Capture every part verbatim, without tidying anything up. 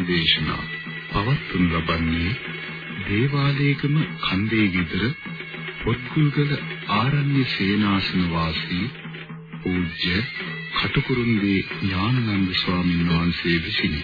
දේශනා පවත්වනු ලබන්නේ දේවාලයේගම කන්දේ ගෙදර පොත්ගුල්ගල ආරණ්‍ය සේනාසන වාසී පූජ්‍ය කටුකුරුන්දී ඥානানন্দ ස්වාමීන් වහන්සේ විසිනි.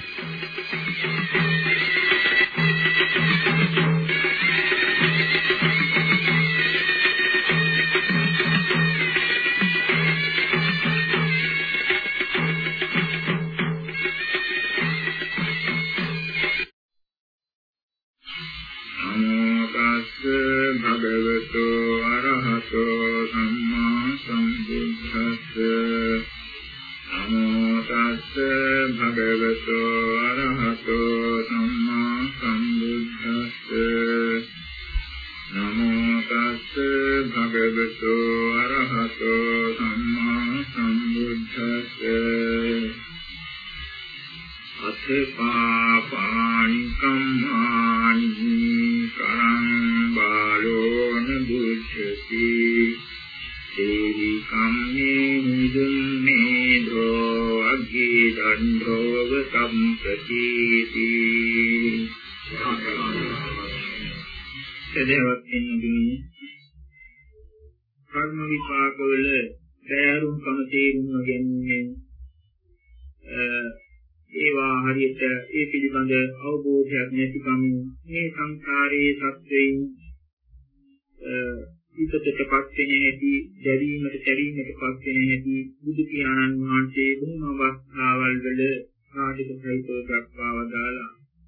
කර්ම විපාකවල දයාරුම් කම තේරුම් ගැනීමෙන් ඒවා හරියට ඒ පිළිබඳ අවබෝධයක් නැතිකම මේ සංසාරයේ සත්‍යයෙන් විපතටපත් වෙන හැටි, දැරීමට දැරීමටපත් වෙන හැටි බුදු පියාණන් වහන්සේ බොහොම අවස්ථාවල් වල සාධක සහිතව දක්වා වදාළා.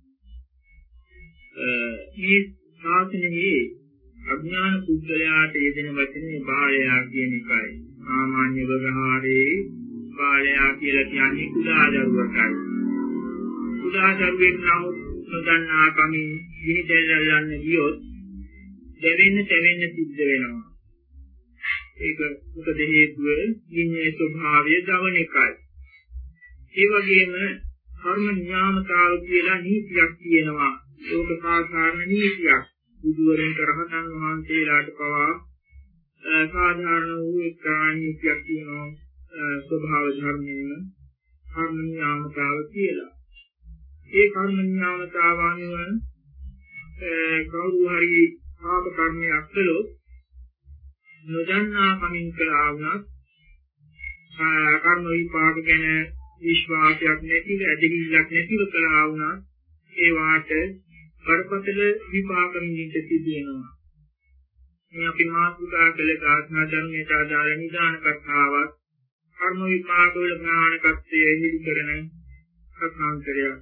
මේ ශාසනයේ අඥාන පුද්ගලයාට යෙදෙන වචනේ බාලයා කියන එකයි. සාමාන්‍ය ව්‍යවහාරයේ බාලයා කියලා කියන්නේ කුඩා දරුවෙක්යි. කුඩා දරුවෙක් නමුත් නොදන්නා කමින් ගිනි දැල් යන්න ගියොත් දෙවෙන්න දෙවෙන්න සිද්ධ වෙනවා. ඒක මොකද හේතුව? ගින්නේ ස්වභාවය දවන එකයි. ඒ වගේම කර්ම නියාමතාව කියලා නීතියක් තියෙනවා. ඒක සාධාරණ නීතියක්. බුදුවරයන්ට රහතන් වහන්සේලාට පවා සාධාරණ වූ එක්කාණීතියක් තියෙනවා. ස්වභාව ධර්මයෙන් කර්ම නියාමතාව කියලා. ඒ කර්ම නියාමතාව අනුව කවුරු හරි පාප කර්මයක් කළොත් නොදන්නා කමින් කළා වුණත් කර්ම විපාක ගැන විශ්වාසයක් නැතිව ඇදහිල්ලක් නැතිව කළා වුණත් ඒ වාට බරපතල විපාක නිමිති සිදු වෙනවා. මේ අපි මාතෘකා කළ ගාථා ධර්මයට අදාළ නිදාන කතාවක් කර්ම විපාක වල ප්‍රාණකත්වය එහිදී කරන කථාන්තරයක්.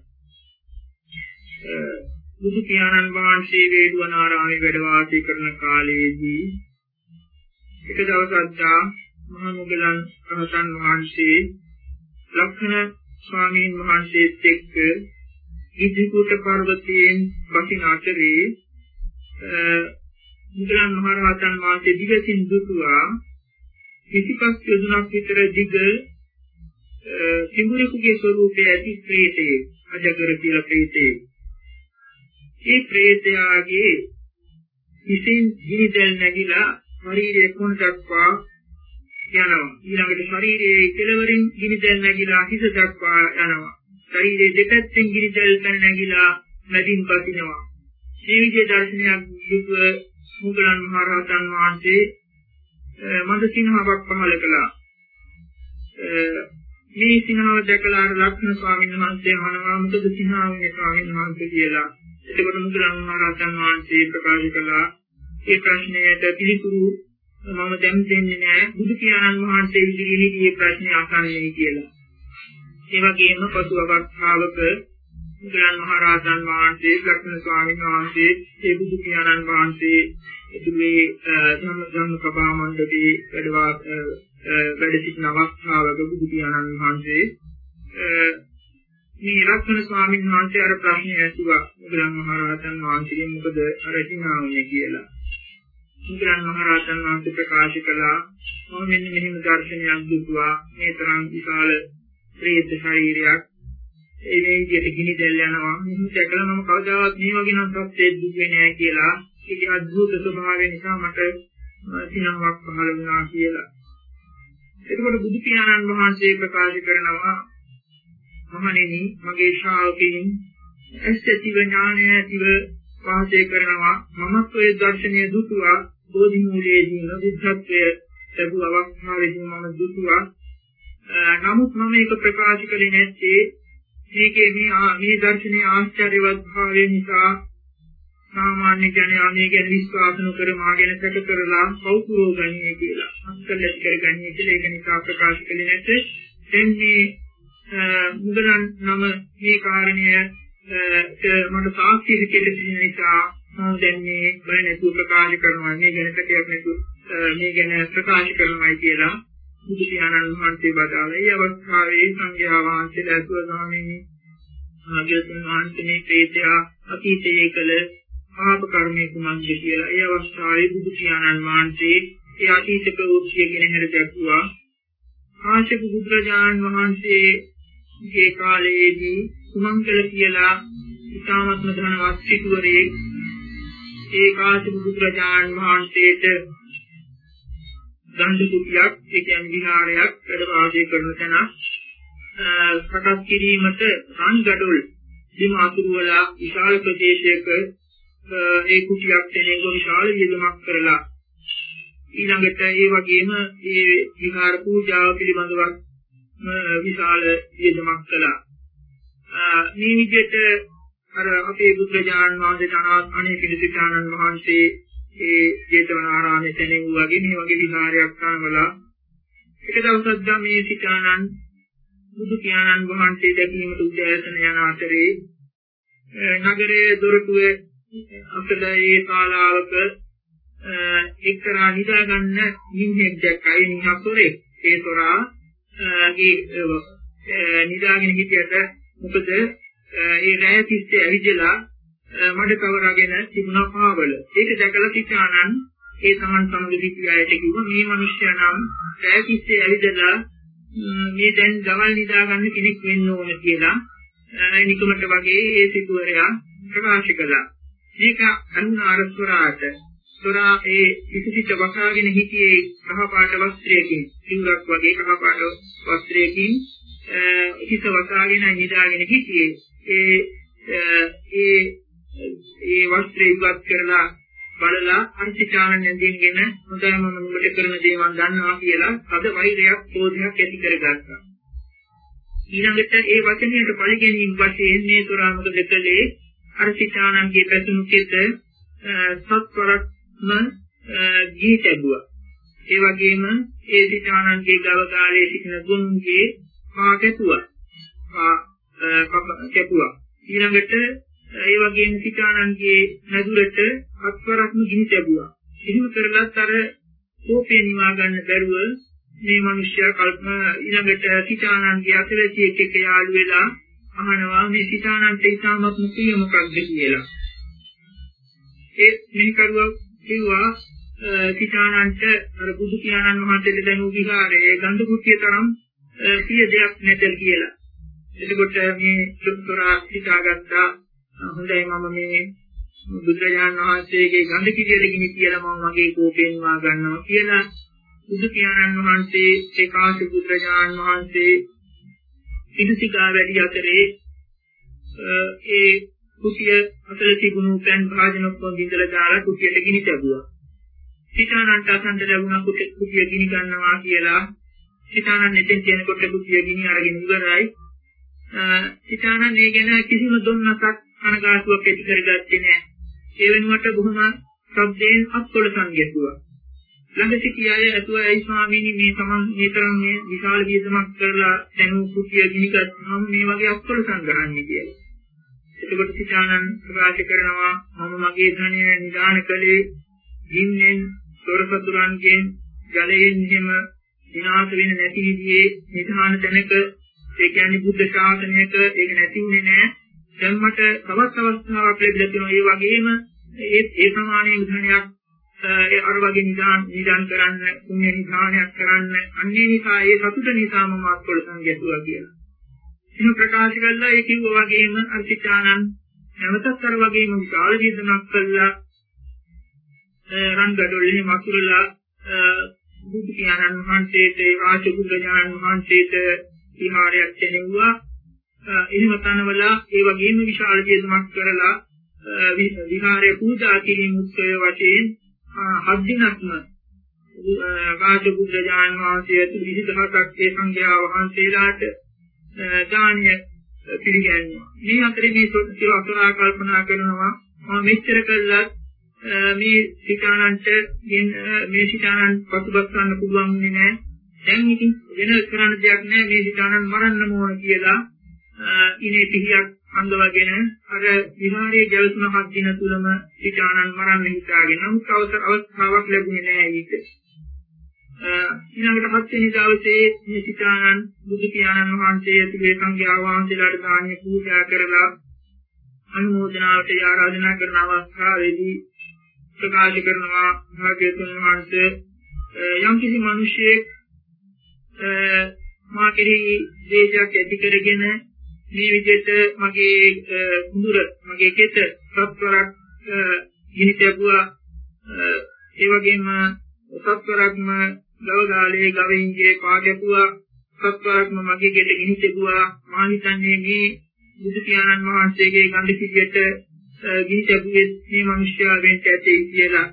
බුදු පියාණන් වහන්සේ වේළුවනාරාමේ වැඩ වාසය කරන කාලයේදී එක දවසක් මහා මොග්ගලන් රහතන් වහන්සේ ලක්ෂණ ස්වාමීන් වහන්සේත් එක්ක ඉදිකුට පර්වතයෙන් බසින අතරේ මුගලන් මහ රහතන් වහන්සේ දිගසින් දුටුවා කිසිපස් යොදුනක් විතර දිග සිඹුරෙකුගේ ස්වරූපයේ ඇති ප්‍රේතේ අජගර කියලා ප්‍රේතේ. ඒ ප්‍රේතයාගේ හිසින් ගිනිදැල් නැගිලා ශරීරයේ කොන දක්වා යනවා. ඊළඟට ශරීරයේ කෙළවරින් ගිනිදැල් නැගිලා හිස දක්වා යනවා. ශරීරයේ දෙපැත්තෙන් ගිනිදැල් පැන නැගිලා මැදින් පතිනවා. මේ විදිහේ දර්ශනයක් දුක මුගලන් මහ රහතන් වහන්සේ මන්ද සිනහවක් පහල කළා. මේ සිනහව දැකලා ලක්ෂණ ස්වාමීන් වහන්සේ අහනවා මොකද සිනහවන්නේ ස්වාමීන් වහන්සේ කියලා. එතකොට මුගලන් මහ රහතන් වහන්සේ ප්‍රකාශ කළා ඒ ප්‍රශ්නයට පිළිතුරු මම දැන් දෙන්නේ නැහැ. බුදු පියාණන් වහන්සේ ඉදිරියේදී මේ ප්‍රශ්නේ අහන්නේ කියලා. ඒ වගේම පසු අවස්ථාවක මුගලන් මහ රහතන් වහන්සේ ලක්ෂණ ස්වාමීන් වහන්සේ ඒ බුදු පියාණන් වහන්සේ ඉදිරියේ ධම්ම ධම්ම සභා මණ්ඩපයේ වැඩවා වැඩ සිටින අවස්ථාවක බුදු පියාණන් වහන්සේ මේ ලක්ෂණ ස්වාමීන් වහන්සේ අර ප්‍රශ්නේ ඇසුවා මුගලන් මහ රහතන් වහන්සේගෙන් මොකද අර හිනාවන්නේ කියලා. මුගලන් මහ රහතන් වහන්සේ ප්‍රකාශ කළා මම මෙන්න මෙහෙම දර්ශනයක් දුටුවා. මේ තරම් විශාල ප්‍රේත ශරීරයක් ඒ වේගයට ගිනි දැල් යනවා. මෙහෙම දැකලා මම කවදාවත් මේ වගේ නම් තත්ත්වෙත් දුන්නේ නැහැ කියලා. ඒකේ අද්භූත ස්වභාවය නිසා මට සිනහවක් පහළ වුණා කියලා. එතකොට බුදු පියාණන් වහන්සේ ප්‍රකාශ කරනවා මහණෙනි මගේ ශ්‍රාවකයන් ඇස්සතිව ඥානය ඇතිව වාසය කරනවා මමත්වයේ දර්ශනය දුටුවා බෝධි මූලයේදීම බුද්ධත්වයේ ලැබුව අවස්ථාවේදී මම දුටුවා නමුත් මම ඒක ප්‍රකාශ කළේ නැත්තේ මේකේ මේ මේ දර්ශනයේ ආශ්චර්යවත් භාවය නිසා සාමාන්‍ය ජනයා මේ ගැන විශ්වාස නොකර මා ගැන සැක කරලා කවුරුෝ ගන්නේ කියලා අත්කලස් කරගන්නේ කියලා ඒක නිසා ප්‍රකාශ කළේ නැත්තේ දැන් මේ මුගලන් නම මේ කාරණය මට සාක්ෂි විදිහට තියෙන නිසා මම දැන් මේ බය නැතුව ප්‍රකාශ කරනවා මේ ගැන කටයක් නැතුව මේ ගැන ප්‍රකාශ කරනවායි කියලා බුදු පියාණන් වහන්සේ බදාලා ඒ අවස්ථාවේ සංඝයා වහන්සේලා අසුව ගාමිනී ආගයතුන් වහන්සේ ප්‍රේතයා අතීතයේ කළ පාප කර්මයේ කුමක්ද කියලා ඒ අවස්ථාවේ බුදු පියාණන් වහන්සේ ඒ අතීත ප්‍රවෘත්තිය ගැන හැර දැක්වුවා ආශික බුදුරජාණන් වහන්සේගේ කාලයේදී සුමංගල කියලා ඉතාමත්ම ධනවත් සිටුවරයෙක් ඒ කාශ්‍යප බුදුරජාණන් වහන්සේට දණ්ඩ කුටියක් ඒ කියන්නේ විහාරයක් වැඩ වාසය කරන තැන සකස් කිරීමට රන් gadol දින අතුරුවලා විශාල ප්‍රදේශයක ඒ කුටියක් තැනෙක විශාල වියදමක් කරලා ඊළඟට ඒ වගේම ඒ විහාර පූජාව පිළිබඳව විශාල වියදමක් කළා මේ විදිහට අර අපේ බුදුරජාණන් වහන්සේට අනේක පිළිසිතානන් වහන්සේ ඒ ජේතවනාරාමයේ තැනෙන් වගේ මේ වගේ විහාරයක් කරනවලා එක දවසක් මේ සිතානන් බුදු පියාණන් වහන්සේ දැකීමට උදෑසන යන අතරේ නගරයේ දොරටුවේ අපේ ශාලාවක එක්තරා නිදා ගන්න මිනිහෙක් දැක්කයි නිහසොරේ ඒ තොරා ඒ නිදාගෙන හිටියට මොකද ඒ රැය තිස්සේ ඇවිදලා මඩ කවරගෙන තිබුණා පාවල. ඒක දැකලා සිතානන් ඒ තමන් සමග සිටියාට කිව්වා මේ මිනිස්සයා නම් රැය තිස්සේ ඇවිදලා මේ දැන් දවල් නිදා ගන්න කෙනෙක් වෙන්න ඕන කියලා නිකමට වගේ ඒ සිටුවරයා ප්‍රකාශ කළා. මේක අනුනාරස්වරාට සොරා ඒ ඉසිත වකාගෙන හිටියේ කහපාට වස්ත්‍රයකින් සිවුරක් වගේ කහපාට වස්ත්‍රයකින් ඉසිත වකාගෙන නිදාගෙන හිටියේ ඒ ඒ ඒ වස්ත්‍රය ඉවත් කරලා බලලා අන්තිචාරණ නැඳින්ගෙන හොඳයි මම උඹට කරන දේ මම දන්නවා කියලා අද වෛරයක් ක්‍රෝධයක් ඇති කරගත්තා. ඊළඟට ඒ වචනයට පරිගැනීම් වශයෙන් මේ තොරාමක දෙකලේ අර්ථිචානන්ගේ පැතුණු කෙත සත්වරක්ම ගී ලැබුවා. ඒ වගේම ඒ සිතානන්ගේ ගව කාලයේ සිටින ගුණගේ පා කැපුවා. පා කැපුවා. ඊළඟට ඒ වගේම සිතානන්ගේ නදුරට අත්වරක්ම ගිනි ලැබුවා. එහෙම කරලත් අර කෝපේ නිවා ගන්න බැරුව මේ මිනිස්යා කල්පනා ඊළඟට සිතානන්ගේ අතලැසියෙක් එක්ක යාළු වෙලා අහනවා මේ සිතානන්ට ඉතාමත් මුඛිය මොකක්ද කියලා. ඒ මේ කරුවා කිව්වා සිතානන්ට අර බුදු පියාණන් වහන්සේට දැනු විහාරයේ ගන්ධ කුට්ටිය තරම් ප්‍රිය දෙයක් නැතල් කියලා. එතකොට මේ සුත්තරා සිතාගත්තා හොඳයි මම මේ බුදුරජාණන් වහන්සේගේ ගන්ධ කිරියල ගිනි කියලා මම මගේ කෝපයෙන් වා ගන්නවා කියලා බුදු පියාණන් වහන්සේ ඒ කාශ්‍යප බුදුරජාණන් වහන්සේ ඉදිසිකා වැඩි අතරේ ඒ කුටිය අතල තිබුණු පෑන් භාජන ඔක්කොම බිඳලා දාලා කුටියට ගිනි තැබුවා. සිතානන්ට අසන්ත ලැබුණා කුටිය ගිනි ගන්නවා කියලා. සිතානන් එතෙන් කියනකොට කුටිය ගිනි අරගෙන ඉවරයි. සිතානන් මේ ගැන කිසිම දුන්නසක් අනගාටුවක් ඇති කරගත්තේ නැහැ. ඒ වෙනුවට බොහොම ශ්‍රද්ධෙන් අත්කොල සංගයතුවා. ළඟ සිටි අය ඇතුවා ඒ ස්වාමීනි මේ තමන් මේ තරම් මේ විශාල වියදමක් කරලා දැනු කුටිය ගිනි ගත්තාම මේ වගේ අත්කොල සංග්‍රහන්නේ කියලා. එතකොට සිතානන් ප්‍රකාශ කරනවා මම මගේ ධනය නිදාන කළේ ගින්නෙන් සොරසතුරන්ගෙන් ජලයෙන් හිම විනාශ වෙන නැති විදිහේ නිධාන තැනක ඒ කියන්නේ බුද්ධ ශාසනයක ඒක නැති වුණේ නැහැ. දැන් මට තවත් අවස්ථාවක් ලැබිලා තියෙනවා. ඒ වගේම ඒ ඒ ප්‍රමාණයේ ධනයක් ඒ අර වගේ නිදාන නිදාන කරන්න පුණ්‍ය නිධානයක් කරන්න අන්නේ නිසා ඒ සතුට නිසා මම අත්කොල සංගයතුවා කියලා. එහෙම ප්‍රකාශ කළා. ඒ කිව්වා වගේම අර්ථිචානන් නැවතත් අර වගේම විශාල වියදමක් කළා. රන් gadol මකුරලා බුදු පියාණන් වහන්සේට ආශිර්වාද ඥාන වහන්සේට විහාරයක් දෙනවා. එහෙම තනවල ඒ වගේම විශාල ජීවිතයක් කරලා විහාරයේ පූජා කිරීම උත්සවය වශයෙන් හත් දිනක්ම කාශ්‍යප බුදුරජාණන් වහන්සේ ඇතුළු විසිදහසක් ඒ සංඝයා වහන්සේලාට දානය පිළිගන්නවා. මේ අතරේ මේ සොත්තිව අසුරා කල්පනා කරනවා මම මෙච්චර කළත් මේ සිතානන්ට මේ සිතානන් පසුබස් ගන්න පුළුවන් වෙන්නේ නැහැ. දැන් ඉතින් වෙන කරන්න දෙයක් නැහැ මේ සිතානන් මරන්න ඕන කියලා ඉනේ පිහියක් අංගවගෙන අර විහාරයේ ජවතුන හත් දින තුලම සිතානන් මරන්න හිතාගෙන නමුත් අවසර අවස්ථාවක් ලැබුණේ නැහැ ඊට. ඊළඟට හත් වෙනි දවසේ මේ සිතානන් බුදු පියාණන් වහන්සේ ඇතුළේ සංඝයා වහන්සේලාට දානීය පූජා කරලා අනුමෝදනාවට ආරාධනා කරන අවස්ථාවේදී ප්‍රකාශ කරනවා භාග්‍යවතුන් වහන්සේ යම් කිසි මිනිසෙක් මා කෙරෙහි දේශයක් ඇති කරගෙන මේ විදිහට මගේ කුඳුර මගේ කෙත සත්වරක් ගිනිතැබුවා ඒ වගේම සත්වරක්ම ගවගාලේ ගවින්ගේ පාගැපුවා සත්වරක්ම මගේ ගෙට ගිනිතැබුවා මා හිතන්නේ මේ බුදු පියාණන් වහන්සේගේ ගඳ කිරියට ගිනිතැබුවේ මේ මිනිස්යා වෙන්න ඇතේ කියලා.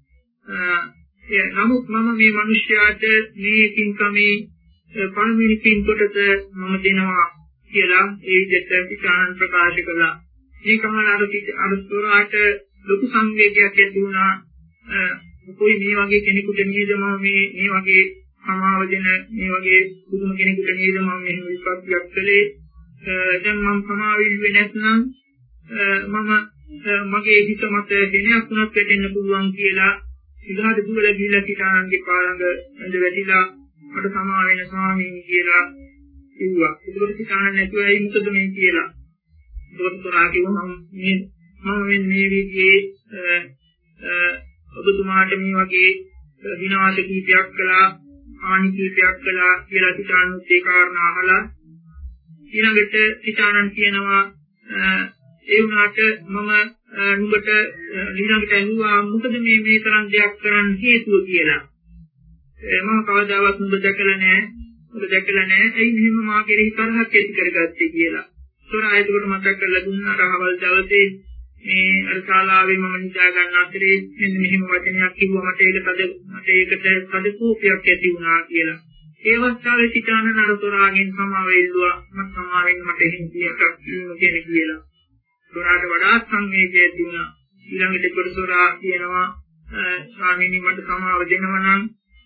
නමුත් මම මේ මිනිස්යාට මේ පින්කමේ පළමුවෙනි පින් කොටස මම දෙනවා කියලා ඒ විදිහට පිටානන් ප්‍රකාශ කළා. මේ කමන අර අර සෝරාට ලොකු සංවේගයක් ඇති වුණා. කොයි මේ වගේ කෙනෙකුට නේද මම මේ මේ වගේ සමාව දෙන මේ වගේ බුදුම කෙනෙකුට නේද මම මෙහෙම විපත්තියක් කළේ. දැන් මම සමාවෙන්නේ නැත්නම් මම මගේ හිත මත දෙනයක් වුණත් වෙන්න පුළුවන් කියලා ඉලහට දුවලා ගිහිල්ලා පිටානන්ගේ පාරඟ ඇඳ වැටිලා මට සමා වෙන ස්වාමීන් කියලා කිව්වා. ඒකට පිටානන් නැතුව ඇයි මොකද මේ කියලා. ඒකට තොරා කිව්වා මම මේ මම මේ විදිහේ ඔබතුමාට මේ වගේ විනාශ කීපයක් කළා, හානි කීපයක් කළා කියලා පිටානුත් ඒ කාරණා අහලා ඊළඟට පිටානන් කියනවා ඒ වුණාට මම නුඹට ඊළඟට ඇහුවා මොකද මේ මේ තරම් දෙයක් කරන්න හේතුව කියලා. මම කවදාවත් නුඹ දැකලා නැහැ. නුඹ දැකලා නැහැ. එයි මෙහෙම මා කෙරෙහි තරහක් ඇති කරගත්තේ කියලා. තොරා ඒකට මතක් කරලා දුන්නා රහවල් දවසේ මේ අර ශාලාවේ මම නිදා ගන්න අතරේ මෙන්න මෙහෙම වචනයක් කිව්වා මට ඒක තද මට ඒකට තද කෝපයක් ඇති වුණා කියලා. ඒ අවස්ථාවේ සිතානන අර තොරාගෙන් සමාව ඉල්ලුවා මම සමාවෙන් මට එහෙම කියයක් කියන කියලා. තොරාට වඩා සංවේගය ඇති වුණා. ඊළඟට කොටසොරා කියනවා ස්වාමීනි මට සමාව දෙනවා නම්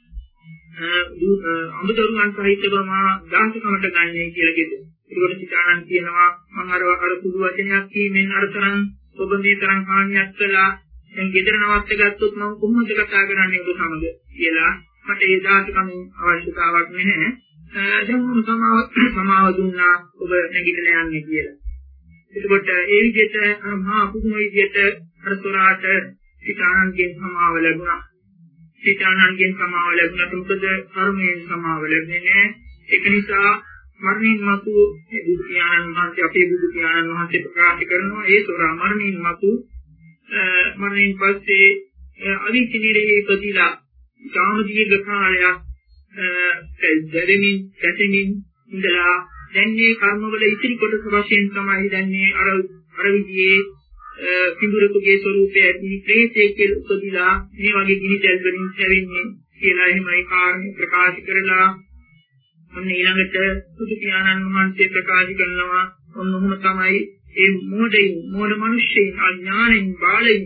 අමුදරුවන් සහිතව මා දාසකමට ගන්නයි කියලා කිව්වා. ඒකට සිතානන් කියනවා මම අර අර පුදු වචනයක් කීමෙන් අරතරන් ඔබ මේ තරම් හානියක් කළා. දැන් ගෙදර නවත්ත ගත්තොත් මම කොහොමද කතා කරන්නේ ඔබ සමග කියලා. මට ඒ දාසකම අවශ්‍යතාවක් නැහැ. දැන් මම සමාව සමාව දුන්නා ඔබ නැගිටලා යන්නේ කියලා. එතකොට ඒ විදිහට මහා පුදුම විදිහට අර තොරාට සිතානන්ගෙන් සමාව ලැබුණා. සිතානන්ගෙන් සමාව ලැබුණාට මොකද කර්මයෙන් සමාව ලැබෙන්නේ නැහැ. ඒක නිසා මරණින් මතු බුදු පියාණන් වහන්සේ අපේ බුදු පියාණන් වහන්සේ ප්‍රකාශ කරනවා ඒ තොරා මරණින් මතු මරණින් පස්සේ අවිචිනිරේ ඉපදිලා තාම දීර්ඝ කාලයක් දෙමින් කැටෙමින් ඉඳලා දැන් මේ කර්මවල ඉතිරි කොටස වශයෙන් තමයි දැන් මේ අර අර විදිහේ පිඹුරකගේ ස්වરૂපයේ ඇති ප්‍රේතයේ කියලා උපදිලා මේ වගේ ගිනි දැල් වලින් හැවෙන්නේ කියලා එහෙමයි කාරණේ ප්‍රකාශ කරලා ඔන්න ඊළඟට බුදු පියාණන් වහන්සේ ප්‍රකාශ කරනවා ඔන්න ඔහොම තමයි ඒ මෝඩයින් මෝඩ මිනිස්සුන් අඥානෙන් බාලයින්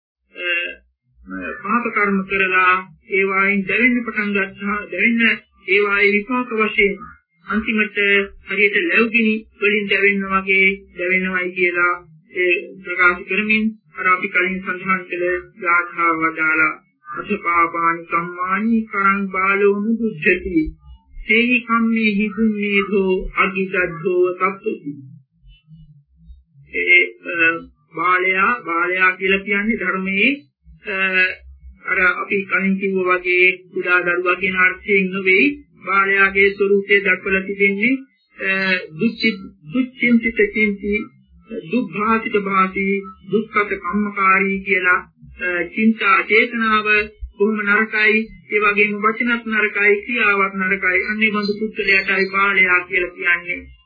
පාප කර්ම කරලා ඒ වයින් දැවෙන්න පටන් ගන්නවා දැවෙන්න ඒ වයි විපාක වශයෙන් අන්තිමට හරියට ලැබුගිනි වලින් දැවෙන්න වගේ දැවෙනවයි කියලා ඒ ප්‍රකාශ කරමින් අර අපි කලින් සඳහන් කළ ගාථාව වදාලා අසපාපානි කම්මානි කරං බාලෝ මුදුච්චති තේහි කම්මේ හිතුන්නේදෝ අගිදද්දෝ තප්පති. ඒ බාලයා බාලයා කියලා කියන්නේ ධර්මයේ අර අපි කලින් කිව්වා වගේ කුඩා දරුවා කියන අර්ථයෙන් නෙවෙයි බාලයාගේ ස්වરૂපය දක්වලා තිබෙන්නේ දුච්චින්තිත චින්ති දුක්ඛාසිත භාති දුක්ඛත කම්මකාරී කියලා චින්තා චේතනාව කොහොම නරකයි ඒ වගේම වචනත් නරකයි ක්‍රියාවක් නරකයි අන්නේ බඳු පුද්ගලයාටයි බාලයා කියලා කියන්නේ.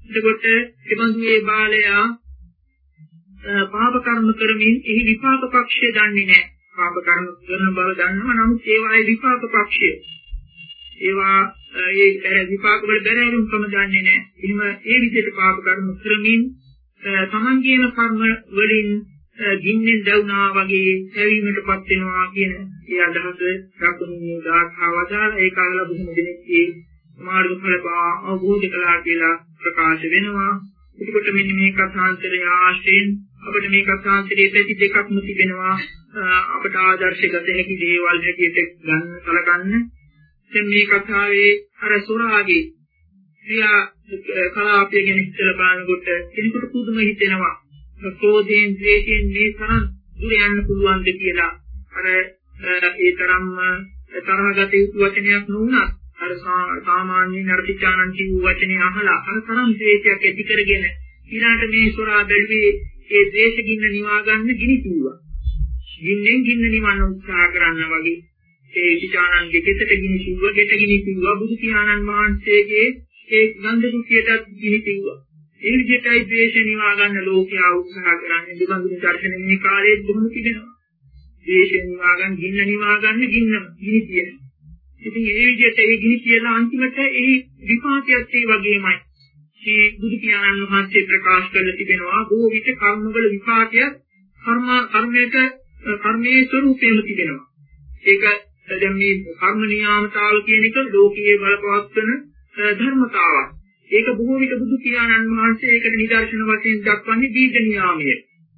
එතකොට එබඳු මේ බාලයා පාප කර්ම කරමින් එහි විපාක පක්ෂය දන්නේ නැහැ. පාප කර්ම කරන බව දන්නවා. නමුත් ඒවායේ විපාක පක්ෂය ඒවා ඒ විපාක වල බැලෑරුම්කම දන්නේ නැහැ. එහෙම ඒ විදිහට පාප කර්ම කරමින් තමන්ගේම කර්ම වලින් ගින්නෙන් දැවුනා වගේ හැවීමටපත් වෙනවා කියන ඒ අදහස දක්වන්නේ ගාථාවදාල ඒ කාලවල බොහෝ දෙනෙක් ඒ මාර්ගඵල අවබෝධ කළා කියලා ප්‍රකාශ වෙනවා. එතකොට මෙන්න මේ කථාන්තරය ආශ්‍රයෙන් අපිට මේ කථාන්තරයේ පැති දෙකක්ම තිබෙනවා. අපට ආදර්ශගත හැකි දේවල් හැටියට ගන්න සලකන්න. දැන් මේ කතාවේ අර සොරාගේ ක්‍රියා කලාපය ගැන හිතලා බලනකොට කෙනෙකුට පුදුම හිතෙනවා. ක්‍රෝධයෙන් ද්වේෂයෙන් මේ තරම් දුර යන්න පුළුවන්ද කියලා. අර ඒ තරම්ම තරහගත යුතු වචනයක් නුනත් අර සාමාන්‍ය නර්තිචානන් කියු වචනේ අහලා අර තරම් ද්වේෂයක් ඇති කරගෙන ඊළාට මේ සොරා බැලුවේ ඒ ද්වේෂ ගින්න නිවා ගන්න ගිනි කිව්වා. ගින්නෙන් ගින්න නිවන්න උත්සාහ කරන්න වගේ ඒ විචානන්ගේ කෙතට ගිනි කිව්වා, ගෙට ගිනි කිව්වා, බුදු පියාණන් වහන්සේගේ ඒ ගන්ධ දුසියටත් ගිනි කිව්වා. ඒ විදිහටයි ද්වේෂ නිවා ගන්න ලෝකයා උත්සාහ කරන්නේ. දෙබඳු දර්ශන මේ කාලයේ බොහොම තිබෙනවා. ද්වේෂ නිවා ගන්න, ගින්න නිවා ගන්න ගින්නම ගිනි තියෙනවා. ඉතින් ඒ විදිහට ඒ ගිනි කියලා අන්තිමට ඒ විපාකයත් ඒ වගේමයි. ශ්‍රී බුදු පියාණන් වහන්සේ ප්‍රකාශ කරලා තිබෙනවා බොහෝ විට කර්මවල විපාකයක් කර්ම කර්මයක කර්මයේ ස්වરૂපයෙන්ම තිබෙනවා. ඒක දැන් මේ කර්ම නියාමතාව කියන එක ලෝකයේ බලපවත්වන ධර්මතාවක්. ඒක බොහෝ විට බුදු පියාණන් වහන්සේ ඒකට නිදර්ශන වශයෙන් දක්වන්නේ දීඝ නියාමය.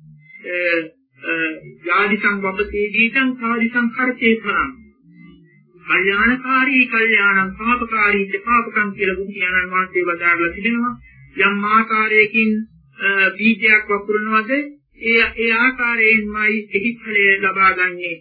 යාදි සංවපතේ දීතං කාදි සංකරතේ තරං. කල්යාණකාරී කල්යාණං පාපකාරී පාපකම් කියලා බුදු පියාණන් වහන්සේ වදාළා තිබෙනවා. යම් ආකාරයකින් බීජයක් වපුරනවද ඒ ඒ ආකාරයෙන්මයි එහි ඵලය ලබා ගන්නේ.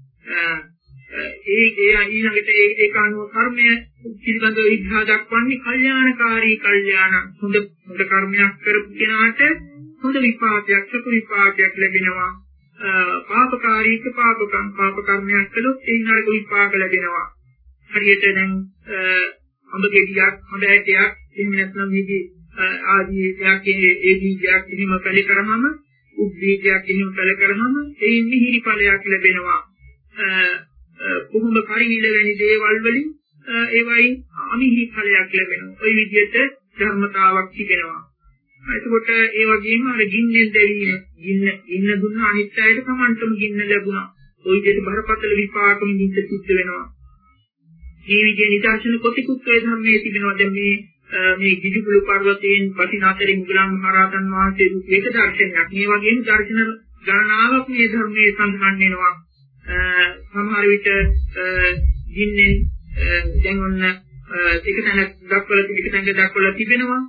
ඒ ඒ ඊළඟට ඒක අනුව කර්මය පිළිබඳව විග්‍රහ දක්වන්නේ කල්යාණකාරී කල්යාණ හොඳ හොඳ කර්මයක් කරපු කෙනාට හොඳ විපාකයක් සුප විපාකයක් ලැබෙනවා. පාපකාරීක පාපකම් පාප කර්මයක් කළොත් ඒ නරක විපාක ලැබෙනවා. හරියට දැන් අඹ ගෙඩියක් හොඳ ඇටයක් එහෙම නැත්නම් මේකේ ආදී දෙයක් ඒ බීජයක් එහෙම කලි කරාම උත් බීජයක් එහෙම කල කරාම ඒ මිහිරි ඵලයක් ලැබෙනවා. කොහොමද පරිණිල වැනි දේවල් වලින් ඒ වයින් අමිහිරි ඵලයක් ලැබෙනවා. ওই විදිහට ධර්මතාවක් තිබෙනවා. එතකොට ඒ වගේම අර ගින්නෙන් දෙවීම ගින්න ඉන්න දුන්න අනිත් අයට Tamanටම ගින්න ලැබුණා. ওই විදිහට බරපතල විපාකෙ නිින්ද සිද්ධ වෙනවා. මේ විදිහේ නිදර්ශන කොටිකුත් ඒ ධර්මයේ තිබෙනවා. දැන් මේ මේ ගිජුකුළු පර්වතයෙන් පටිනාතරේ මුගලන් මහරහතන් වහන්සේ දුක් එක දර්ශනයක්. මේ වගේම දර්ශන ගණනාවක් මේ ධර්මයේ සඳහන් වෙනවා. සමහර විට ගින්නෙන් දැන් ඔන්න එක තැනක් දක්වලා එක තැනක දක්වලා තිබෙනවා.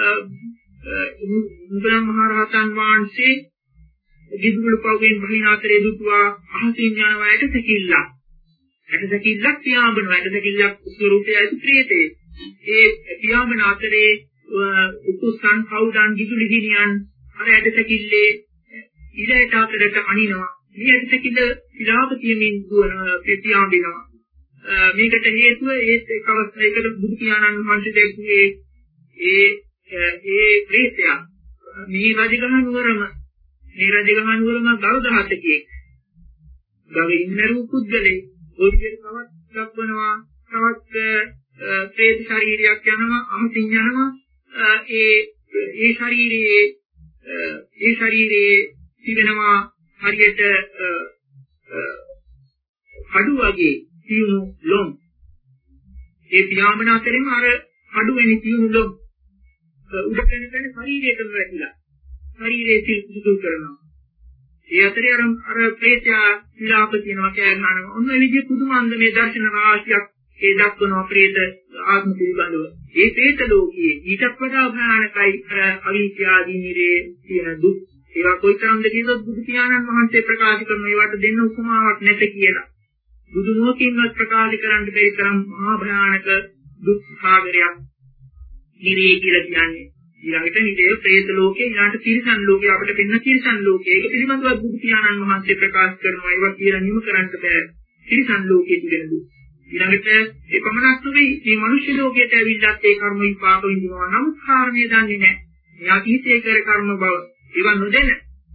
මුගලන් මහරහතන් වහන්සේ ගිජුකුළු පර්වතයෙන් පටිනාතරේ දුටුවා අහසින් යන වයට තකිල්ල. ඇට තකිල්ලක් පියාඹනවා. ඇට තකිල්ලක් ස්වරූපයයි ප්‍රේතේ. ඒ පියාඹන අතරේ උකුස්සන් කවුඩන් ගිජුලි ගිනියන් අර ඇට තකිල්ලේ ඉලයට අතරට අනිනවා. මේ ඇට තකිල්ල විලාපතියමින් දුවන පියාඹිනවා. මේකට හේතුව ඒත් ඒකට බුදු පියාණන් වහන්සේ දැක්ුවේ ඒ ඒ ප්‍රේතයා මේ රජගහ නුවරම මේ රජගහ නුවරම ගව දහසකියෙක් ගවේ ඉන්නරු පුද්ගලෙක් ඔය විදිහට තවත් දක්වනවා. තවත් ප්‍රේත ශරීරයක් යනවා අමතින් යනවා. ඒ ඒ ශරීරයේ ඒ ශරීරයේ තිබෙනවා හරියට කඩු වගේ තියුණු ලොම්. ඒ පියාඹන අතරෙම අර කඩු වෙනි තියුණු ලොම් උඩගෙන යන ශරීරයටම වැටිලා ශරීරයේ සිදුසු කරනවා. ඒ අතරේ අර අර ප්‍රේතයා විලාප කියනවා කෑ ගන්නවා. ඔන්න ඒ විදිහේ පුදුම අන්දමේ දර්ශන රාශියක් ඒ දක්වනවා ප්‍රේත ආත්ම පිළිබඳව. ඒ ප්‍රේත ලෝකයේ ඊටත් වඩා භයානකයි අවිද්‍යාදී නිරේ තියෙන දුක්. ඒවා කොයිතරම්ද කියනොත් බුදු පියාණන් වහන්සේ ප්‍රකාශ කරන ඒවට දෙන්න උපමාවක් නැත කියලා. බුදු මොහොතින්වත් ප්‍රකාශ කරන්න බැරි තරම් මහා භයානක දුක් සාගරයක් නිරේ කියලා කියන්නේ. ඊළඟට නිරේ ප්‍රේත ලෝකේ ඊළඟට තිරිසන් ලෝකේ අපිට පෙන්න තිරිසන් ලෝකේ. ඒක පිළිබඳව බුදු පියාණන් වහන්සේ ප්‍රකාශ කරනවා. ඒවා කියලා නිම කරන්න බෑ. තිරිසන් ලෝකයේ තිබෙන දුක්. ඊළඟට ඒ පමණක් නෙවෙයි මේ මනුෂ්‍ය ලෝකයට ඇවිල්ලත් ඒ කර්ම විපාක විඳිනවා නම් කාරණේ දන්නේ නැහැ. මේ අතීතයේ කර කර්ම බව ඒවා නොදැන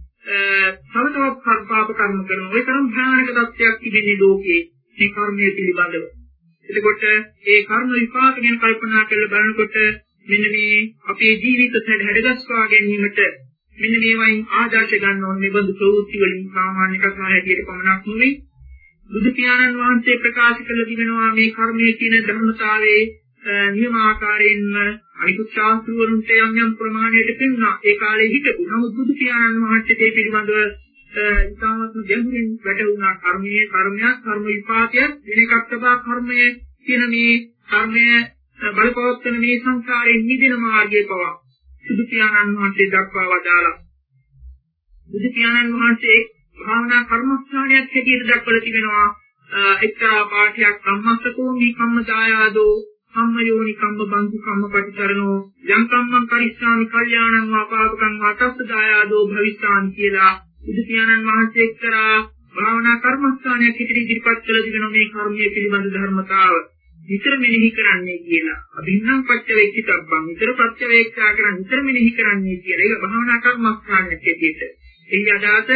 තව තවත් පාප කර්ම කරනවා. ඒ තරම් භයානක තත්ත්වයක් තිබෙන්නේ ලෝකේ මේ කර්මයේ පිළිබඳව. එතකොට ඒ කර්ම විපාක ගැන කල්පනා කරලා බලනකොට මෙන්න මේ අපේ ජීවිත හැඩගස්වා ගැනීමට මෙන්න මේවායින් ආදර්ශ ගන්න ඕනේ. මේ බඳු ප්‍රවෘත්ති වලින් සාමාන්‍ය කතා හැටියට පමණක් නෙවෙයි බුදු පියාණන් වහන්සේ ප්‍රකාශ කළ තිබෙනවා මේ කර්මයේ කියන ධර්මතාවයේ නියම ආකාරයෙන්ම අනිකුත් ශාස්ත්‍රවරුන්ට යම් යම් ප්‍රමාණයට පෙන්වනවා. ඒ කාලේ හිටපු නමුත් බුදු පියාණන් වහන්සේ මේ පිළිබඳව ඉතාමත්ම ගැඹුරින් වැටහුණා. කර්මයේ කර්මයක් කර්ම විපාකයක් වෙන එකක් තබා කර්මය කියන මේ කර්මය බලපවත්වන මේ සංසාරයෙන් නිදෙන මාර්ගය පවා බුදු පියාණන් වහන්සේ දක්වා වදාළා. බුදු පියාණන් වහන්සේ භාවනා කර්මස්ථානයක් හැටියට දක්වලා තිබෙනවා. එක්තරා පාඨයක් කම්මස්සකෝ මේ කම්මදායාදෝ කම්මයෝනි කම්ම බන්තු කම්ම පටිචරණෝ යම් කම්මං කරිස්සාමි කල්යාණං වා පාපකං වා තස්සදායාදෝ භවිස්සාමි කියලා බුදු පියාණන් වහන්සේ එක්තරා භාවනා කර්මස්ථානයක් හැටියට ඉදිරිපත් කළ තිබෙනවා. මේ කර්මයේ පිළිබඳ ධර්මතාව විතර මෙනෙහි කරන්නේ කියලා. අභින්නම් පච්චවේක්ඛිතබ්බං විතර ප්‍රත්‍යවේක්ෂා කරන් විතර මෙනෙහි කරන්නේ කියලා. ඒක භාවනා කර්මස්ථානයක් හැටියට. එහි අදාත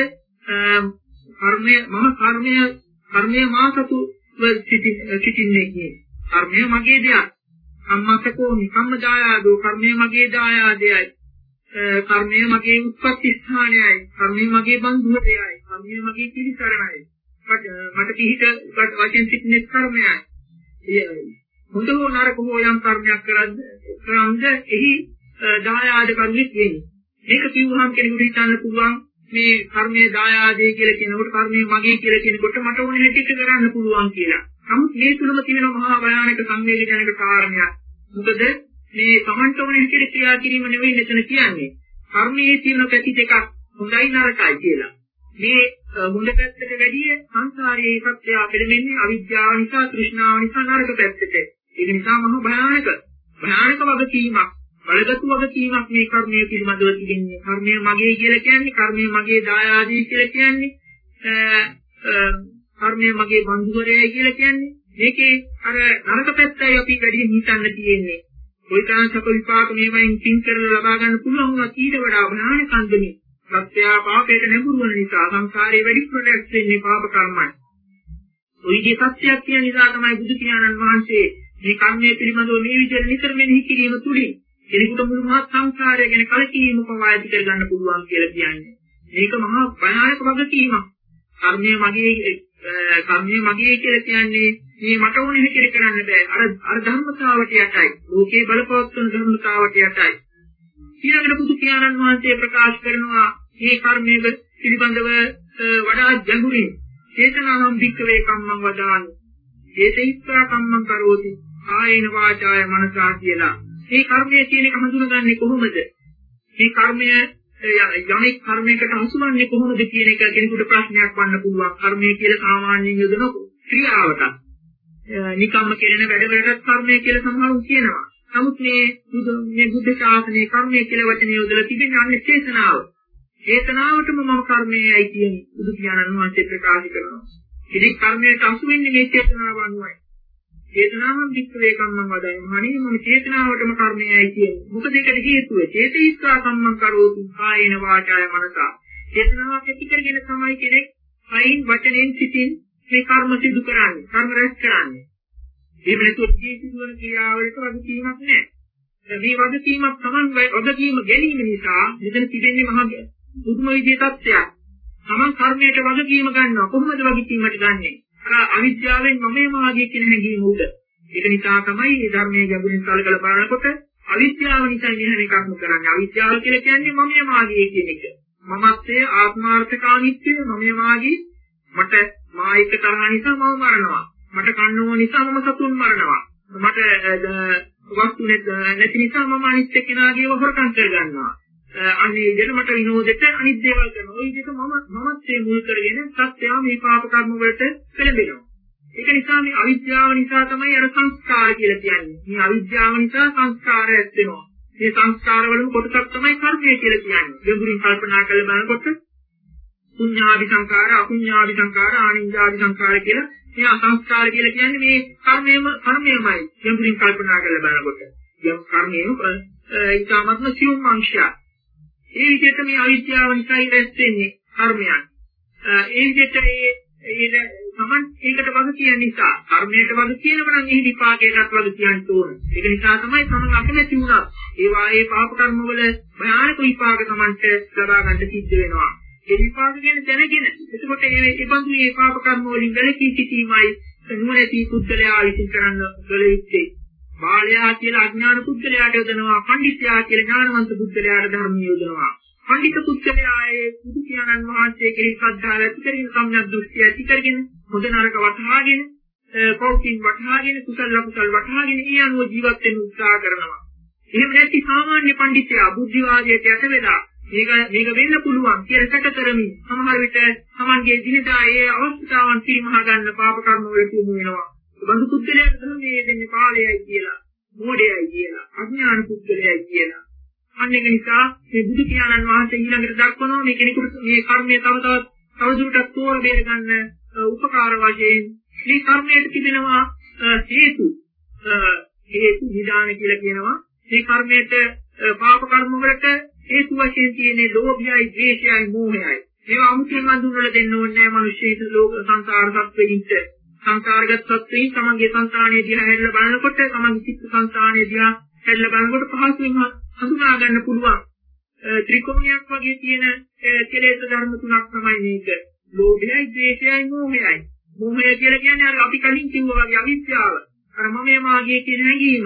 කර්මය මම කර්මය කර්මය මාසතු සිටින්නේ කියන්නේ. කර්මය මගේ දෙයක්. කම්මසකෝ නිකම්ම දායාදෝ කර්මය මගේ දායාදයයි. කර්මය මගේ උත්පත්ති ස්ථානයයි. කර්මය මගේ බන්ධුව දෙයයි. කර්මය මගේ පිළිසරණයි. මට පිහිට වශයෙන් සිටින කර්මයයි. හොඳ හෝ නරක හෝ යම් කර්මයක් කරද්ද කරන්ද එහි දායාද කර්මෙක් වෙන්නේ. මේක කිව්වහම කෙනෙකුට හිතන්න පුළුවන් මේ කර්මයේ දායාදේ කියලා කියනකොට කර්මයේ මගේ කියලා කියනකොට මට ඕන හැටියට කරන්න පුළුවන් කියලා. නමුත් මේ තුලම තියෙන මහා භයානක සංවේගජනක කාරණයක්. මොකද මේ සමන්ත ඕන හැටියට ක්‍රියා කිරීම නෙවෙයි මෙතන කියන්නේ. කර්මයේ තියෙන පැති දෙකක් හොඳයි නරකයි කියලා. මේ හොඳ පැත්තට වැඩිය සංසාරයේ සත්‍යය පිළිමෙන්නේ අවිද්‍යාව නිසා, තෘෂ්ණාව නිසා නරක පැත්තට. ඒක නිසා මහා භයානක භයානක වගකීමක්, බලගතු වගකීමක් මේ කර්මයේ පිළිබඳව තිබෙන්නේ. කර්මය මගේ කියලා කියන්නේ, කර්මය මගේ දායාදී කියලා කියන්නේ, කර්මය මගේ බන්ධුවරයයි කියලා කියන්නේ. මේකේ අර නරක පැත්තයි අපි වැඩි හිතන්න තියෙන්නේ. කොයිතරම් සප විපාක මේවයින් කින් කරලා ලබා ගන්න පුළුවන් වුණා ඊට වඩා භයානක අන්දමේ. සත්‍ය පාපයට නැඹුරු වෙන නිසා සංසාරේ වැඩි ප්‍රලක්ෂ වෙන්නේ පාප කර්මයි. ওই විදිහේ සත්‍යයක් කියන නිසා තමයි බුදු පියාණන් වහන්සේ මේ කර්මයේ පිළිබඳව මේ විදිහට නිතර මෙනෙහි කිරීම තුලින් කෙනෙකුට මුළු මහත් සංසාරය ගැන කලකිරීම පවා ඇති කර ගන්න පුළුවන් කියලා කියන්නේ. මේක මහා භයානක වගකීමක්. කර්මය මගේ කර්මය මගේ කියලා කියන්නේ මේ මට ඕන හැටියට කරන්න බෑ. අර අර ධර්මතාවට යටයි. ලෝකේ බලපවත්වන ධර්මතාවට යටයි. ඊළඟට බුදු පියාණන් වහන්සේ ප්‍රකාශ කරනවා මේ කර්මයේ පිළිබඳව වඩා ගැඹුරින් චේතනානම් වික්කවේ කම්මං වදාන. චේතිස්සා කම්මං කරෝති ආයන වාචාය මනසා කියලා. මේ කර්මයේ තියෙන එක හඳුනගන්නේ කොහොමද? මේ කර්මය යමෙක් කර්මයකට හසුවන්නේ කොහොමද කියන එක කෙනෙකුට ප්‍රශ්නයක් වන්න පුළුවන්. කර්මය කියලා සාමාන්‍යයෙන් යොදන ක්‍රියාවට. නිකම්ම කෙරෙන වැඩවලට කර්මය කියලා සමහරවල් කියනවා. නමුත් මේ මේ බුද්ධ ශාසනයේ කර්මය කියලා වචනේ යොදලා තිබෙන අන්නේ චේතනාව. චේතනාවටම මම කර්මයයි කියන්නේ බුදු පියාණන් වහන්සේ ප්‍රකාශ කරනවා. ඉතින් කර්මයට අසු වෙන්නේ මේ චේතනාව අනුවයි. චේතනාවන් වික්‍රේ කම්මං වදයි. මහණෙනි මම චේතනාවටම කර්මයයි කියන්නේ. මොකද ඒකට හේතුව චේතිස්සා කම්මං කරෝති කායේන වාචාය මනසා. චේතනාවක් ඇති කරගෙන තමයි කෙනෙක් කයින් වචනෙන් සිතින් මේ කර්ම සිදු කරන්නේ. කර්ම රැස් කරන්නේ. මේ වෙනතු ජීවිතවල ක්‍රියාවලට වගකීමක් නැහැ. මේ වගකීමක් Taman වගකීම ගැනීම නිසා මෙතන තිබෙන්නේ මහා පුදුම විදිහේ තත්ත්වයක්. Taman කර්මයට වගකීම ගන්නවා. කොහොමද වගකීමට ගන්නෙ? අර අවිද්‍යාවෙන් මමේ මාගේ කියන හැඟීම උඩ. ඒක නිසා තමයි මේ ධර්මයේ ගැඹුරින් සලකලා බලනකොට අවිද්‍යාව නිසා මෙහෙම එකක් කරන්නේ. අවිද්‍යාව කියලා කියන්නේ මමේ මාගේ කියන එක. මමත්වයේ ආත්මාර්ථකාමීත්වය මමේ මාගේ මට මායික තරහ නිසා මම මරනවා. මට කන්නෝ නිසා මම සතුන් මරනවා. මට වස්තු නැති නිසා මම අනිත් කෙනාගේව හොරකම් කර ගන්නවා. අනේ විදිහට මට විනෝදෙට අනිත් දේවල් කරනවා. ওই විදිහට මම මමත්වයේ මුල් කරගෙන සත්‍යව මේ පාප කර්ම වලට පෙළඹෙනවා. ඒක නිසා මේ අවිද්‍යාව නිසා තමයි අර සංස්කාර කියලා කියන්නේ. මේ අවිද්‍යාව නිසා සංස්කාර ඇත් වෙනවා. මේ සංස්කාර වලින් කොටසක් තමයි කර්මය කියලා කියන්නේ. දෙගුරින් කල්පනා කරලා බලනකොට පුඤ්ඤාවි සංඛාර, අපුඤ්ඤාවි සංඛාර, ආනිඤ්ඤාවි සංඛාර කියලා මේ අසංස්කාර කියලා කියන්නේ මේ කර්මයම කර්මයමයි. යම්කින් කල්පනා කරලා බලනකොට යම් කර්මයම ඊටාත්ම සියුම් අංශයක්. ඒ විදිහට මේ අවිද්‍යාව නිසා ඉරස් වෙන්නේ කර්මයන්. ඒ විදිහට ඒ ඒ සමන් ඒකට වග කියන නිසා කර්මයට වග කියනවනම් එහි විපාකයටත් වග කියන්න ඕන. ඒක නිසා තමයි සමන් අකමැති වුණා. ඒ වායේ පාප කර්ම වල භයානක විපාක සමන්ට ලබා ගන්න සිද්ධ වෙනවා. ඒ විපාක ගැන දැනගෙන එතකොට මේ ඒ බඳු මේ පාප කර්ම වලින් වැළකී සිටීමයි නුවණැති පුද්ගලයා විසින් කරන්න කළ යුත්තේ. බාලයා කියලා අඥාන පුද්ගලයාට යොදනවා, පඬිතුයා කියලා ඥානවන්ත පුද්ගලයාට ධර්මිය යොදනවා. පඬිතු පුද්ගලයා ඒ බුදු පියාණන් වහන්සේ කෙරෙහි ශ්‍රද්ධාව ඇති කරගෙන සම්‍යක් දෘෂ්ටිය ඇති කරගෙන හොඳ නරක වටහාගෙන පෞකින් වටහාගෙන කුසල අකුසල වටහාගෙන ඒ අනුව ජීවත් වෙන්න උත්සාහ කරනවා. එහෙම නැති සාමාන්‍ය පඬිතුයා බුද්ධිවාදයට යට වෙලා මේක මේක වෙන්න පුළුවන් කියලා සැක කරමින් සමහර විට තමන්ගේ දිනදා ඒ අවස්ථාවන් පිරිමහා ගන්න පාප කර්ම වලට යොමු වෙනවා. බඳු පුද්ගලයාට තමයි දෙන්නේ පාළයයි කියලා, මෝඩයයි කියලා, අඥාන පුද්ගලයයි කියලා. අන්න ඒක නිසා මේ බුදු පියාණන් වහන්සේ ඊළඟට දක්වනවා මේ කෙනෙකුට මේ කර්මය තව තවත් තවදුරටත් තෝර බේර ගන්න උපකාර වශයෙන් මේ කර්මයට තිබෙනවා හේතු හේතු විධාන කියලා කියනවා. මේ කර්මයට පාප කර්ම වලට හේතු වශයෙන් තියෙන්නේ ලෝභයයි, ද්වේෂයයි, මෝහයයි. මේවා අමුතුවෙන් අඳුන්වලා දෙන්න ඕනේ නැහැ මිනිස්සු හිත ලෝක සංසාර සත්වෙයින්ට. සංසාරගත සත්වෙයින් තමන්ගේ සංසාරයේ දිහා හැරිලා බලනකොට තමන්ගේ චිත්ත සංසාරයේ දිහා හැරිලා බලනකොට පහසුවෙන් හඳුනා ගන්න පුළුවන්. ත්‍රිකෝණයක් වගේ තියෙන කෙලෙස් ධර්ම තුනක් තමයි මේක. ලෝභයයි, ද්වේෂයයි, මෝහයයි. මෝහය කියලා කියන්නේ අර අපි කලින් කිව්වා වගේ අවිද්‍යාව. අර මමයේ මාගේ කියන හැඟීම.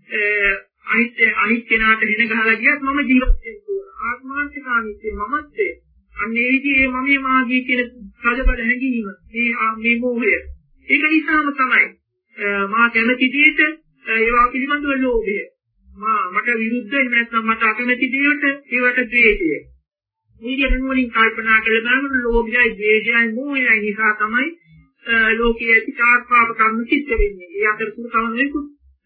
අනිත්‍ය අනිත්‍යනාට හින ගහලා ගියත් මම ජීවත් වෙනවා. ආත්මාර්ථකාමීත්වය මමත්වේ. අන්නේ විදිහේ මමයේ මාගේ කියන සදබල හැඟීම. මේ මේ මෝහය. ඒක නිසාම තමයි මා කැමති දෙයට ඒවා පිළිබඳව ලෝභය. මා මට විරුද්ධ නැත්නම් මට අකමැති දේවට ඒවට ද්වේෂය. මේ විදිහට නුවණින් කල්පනා කරලා බලනකොට ලෝභයයි, ද්වේෂයයි, මෝහයයි නිසා තමයි ලෝකයේ තිකාත්පාප කර්ම සිද්ධ වෙන්නේ. ඒ අතරතුර තමයි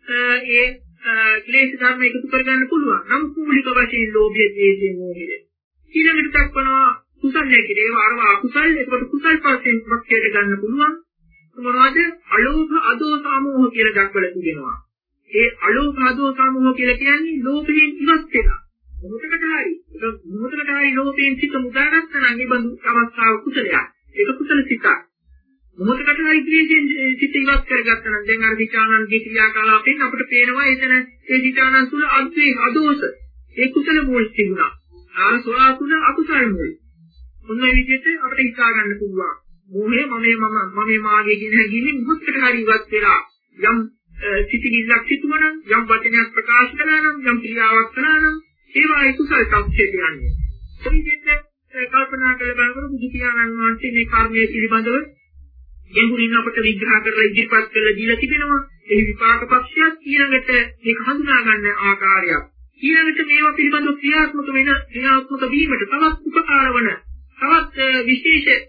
ඒ ක්ලේශ ධර්ම එකතු කරගන්න පුළුවන්. නම් මූලික වශයෙන් ලෝභය, ද්වේෂය, මෝහය. ඊළඟට දක්වනවා කුසල නැගිරේ වරව අකුසල. ඒකට කුසල පස්යෙන් වක්කයට ගන්න පුළුවන්. මොනවද? අලෝභ, අදෝස, අමෝහ කියලා දක්වලා තිබෙනවා. ඒ අලෝභ, අදෝස, අමෝහ කියලා කියන්නේ ලෝභයෙන් ඉවත් වෙලා. මොහොතකට හරි. ඒක මොහොතකට හරි ලෝභයෙන් සිත මුදාගත්තා නම් ඒ බඳු අවස්ථාව කුසලයක්. ඒක කුසල සිතක්. මොහොතකට හරි ද්වේෂයෙන් සිත ඉවත් කරගත්තා නම් දැන් අර විචානන්ගේ ක්‍රියාකලාපෙන් අපිට පේනවා එතන ඒ විචානන් තුල අද්වේ අදෝස ඒ කුසල මූල තිබුණා. ආර සෝලා තුල අකුසල මූල. මොන විදිහට අපිට හිතා ගන්න පුළුවන්. මොහේ මමේ මම මමේ මාගේ කියන හැඟීමෙන් මොහොතකට හරි ඉවත් වෙලා යම් සිතිවිල්ලක් සිටුවනම් යම් වචනයක් ප්‍රකාශ කළා නම් යම් ක්‍රියාවක් කළා නම් ඒවා ඒ කුසල tattete යන්නේ. ඒ විදිහට කල්පනා කරලා බලනකොට බුදු පියාණන් වහන්සේ මේ කර්මයේ පිළිබඳව ගැඹුරින් අපට විග්‍රහ කරලා ඉදිරිපත් කරලා දීලා තිබෙනවා. ඒ විපාක පක්ෂයක් ඊළඟට මේක හඳුනා ගන්න ආකාරයක්. ඊළඟට මේවා පිළිබඳව ක්‍රියාත්මක වෙන ක්‍රියාත්මක වීමට තවත් උපකාර වන තවත් විශේෂ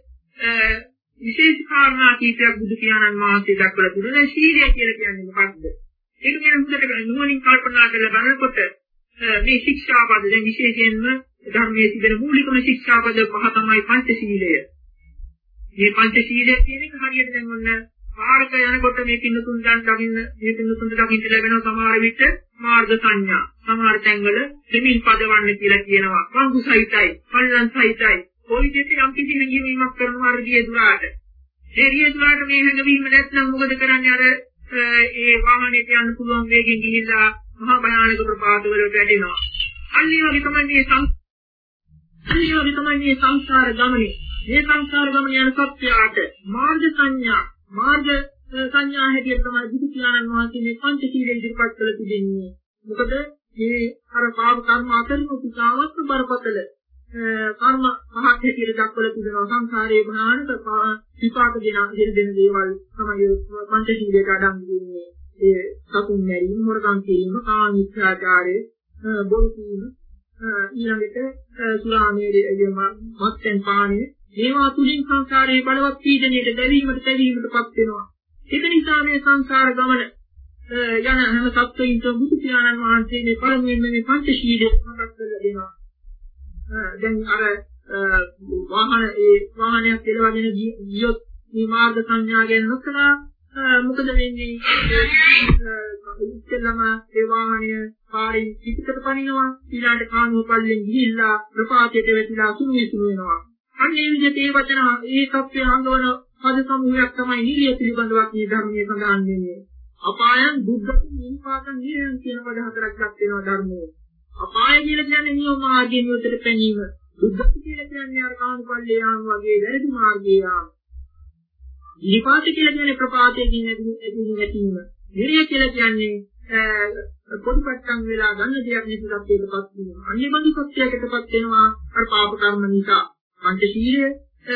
විශේෂ කාරණා කීපයක් බුදු පියාණන් වහන්සේ දක්වලා තිබුණා. සීලය කියලා කියන්නේ මොකක්ද? ඒක ගැන හොඳට නුවණින් කල්පනා කරලා බලනකොට මේ ශික්ෂාපද දැන් විශේෂයෙන්ම ධර්මයේ තිබෙන මූලිකම ශික්ෂාපද පහ තමයි පංචශීලය. මේ පංචශීලය කියන එක හරියට දැන් ඔන්න පාරක යනකොට මේ පින්නතුන් දැන් දකින්න මේ පින්නතුන්ට දකින්න ලැබෙන සමහර විට මාර්ග සංඥා සමහර තැන්වල දෙමින් පදවන්න කියලා කියනවා. වංගු සහිතයි, පල්ලන් සහිතයි. කොයි දෙයක යම් කිසි හැඟීමක් කරනවා අරගිය දුරාට. ඒ රිය දුරාට මේ හැඟීම නැත්නම් මොකද කරන්නේ? අර ඒ වාහනේ යන්න පුළුවන් වේගෙන් ගිහිල්ලා මහා භයානක ප්‍රපාත වලට වැටෙනවා. අනිත් වගේ තමයි මේ සං අනිත් වගේ තමයි මේ සංසාර ගමනේ. මේ සංසාර ගමන යන සත්‍යයට මාර්ග සංඥා මාර්ග සංඥා හැටියට තමයි බුදු පියාණන් වහන්සේ මේ පංචශීලයේ ඉදිරිපත් කළ තිබෙන්නේ. මොකද මේ අර පාප කර්ම අතරින් උපසාවස්ත බරපතල කර්ම පහක් හැටියට දක්වලා තිබෙනවා. සංසාරයේ භයානක විපාක දෙන දෙන දේවල් තමයි පංචශීලයට අඩංගු වෙන්නේ. ඒ සතුන් මැරීම, හොරකම් කිරීම, කාමීච්ඡාචාරය, බොරු කීම, ඊළඟට සුරාමේරය, මත්පැන් පානය මේවා තුලින් සංසාරයේ බලවත් පීඩනයට දැවීමට තැවීමටපත් වෙනවා. ඒක නිසා මේ සංසාර ගමන යන හැම සත්වයින්ටම බුදු පියාණන් වහන්සේ මේ පළමුවෙන්ම මේ පංචශීලය මතක් කරලා දෙනවා. දැන් අර වාහන ඒ වාහනයක් එලවගෙන ගියොත් මේ මාර්ග සංඥා ගැන නොකලා මොකද වෙන්නේ? ඉස්සෙල්ලාම ඒ වාහනය පාරේ පිටකට පනිනවා, ඊළඟට කානුව පල්ලෙන් ගිහිල්ලා ප්‍රපාතයට වැටිලා සුළු විසුළු වෙනවා. අන්න ඒ විදිහට ඒ වචන ඒ සත්‍ය හංගවන පද සමූහයක් තමයි නිලිය පිළිබඳව මේ ධර්මයේ සඳහන් වෙන්නේ. අපායන් දුක්ඛ නිපාතන් නිරයන් කියන පද හතරක් ගන්න වෙනවා ධර්මයේ. අපාය කියලා කියන්නේ නියම මාර්ගයෙන් උතට පැනීම. දුක්ඛ කියලා කියන්නේ අර කානුව පල්ලේ යාම වගේ වැරදි මාර්ගයේ යාම. නිපාත කියලා කියන්නේ ප්‍රපාතයෙන් ඇති නැතිවීම. නිරය කියලා කියන්නේ පොදුපත්තන් වෙලා ගන්න දෙයක් නැති සත්‍යයකටපත් වීම. අන්නේ බඳු සත්‍යයකටපත් වෙනවා අර පාප කර්ම නිසා. පංචශීලය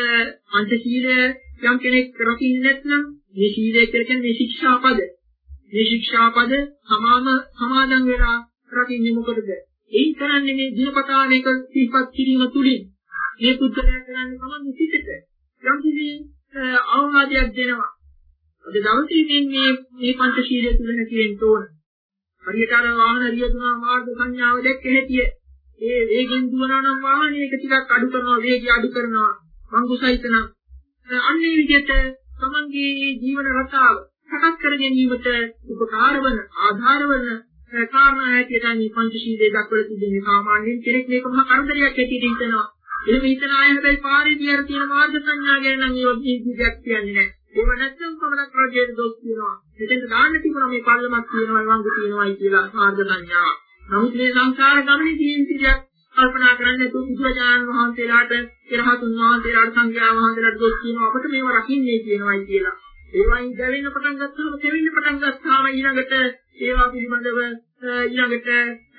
පංචශීලය යම් කෙනෙක් රකින්නේ නැත්නම් මේ සීලය කියලා කියන්නේ මේ ශික්ෂාපද. මේ ශික්ෂාපද සමාම සමාදන් වෙලා රකින්නේ මොකටද? ඒ කරන්නේ මේ දිනපතා මේක සිහිපත් කිරීම තුලින් මේ පුද්ගලයා කරන්නේ තමයි සිතට යම් කිසි අවවාදයක් දෙනවා. අද දවසේ මේ මේ පංචශීලය තුල නැතිවෙන්න ඕන. හරියට අර වාහන රියදුනා මාර්ග සංඥාව දැක්ක හැටිය. ඒ වේගෙන් දුවනවා නම් වාහනේ එක ටිකක් අඩු කරනවා, වේගය අඩු කරනවා. මංගුසහිතන අන්නේ විදිහට තමන්ගේ ජීවන රටාව සකස් කර ගැනීමට උපකාර වන ආධාර වන කාරණා හැටියට මේ පංචශීලයේ දක්වලා තිබෙන සාමාන්‍යයෙන් කෙනෙක් මේක මහා කරදරයක් හැටියට හිතනවා. එහෙම හිතන අය හැබැයි පාරේදී අර තියෙන මාර්ග සංඥා ගැන නම් ඒ විදිහක් කියන්නේ නැහැ. ඒව නැත්නම් කොමඩක් රජයේ දොස් කියනවා. මෙතෙන් දාන්න තිබුණා මේ පල්ලමක් තියෙනවා, වංගු තියෙනවායි කියලා මාර්ග සංඥා. නමුත් මේ සංසාර ගමනේදී මේ විදිහක් කල්පනා කරන්නේ තු බුදුරජාණන් වහන්සේලාට, ඉරහතුන් වහන්සේලාට, සංඝයා වහන්සේලාට දොස් කියනවා අපිට මේව රකින්නේ කියනවායි කියලා. ඒවයින් දැවෙන්න පටන් ගත්තාම, තෙවෙන්න පටන් ගත්තාම ඊළඟට ඒවා පිළිබඳව ඊළඟට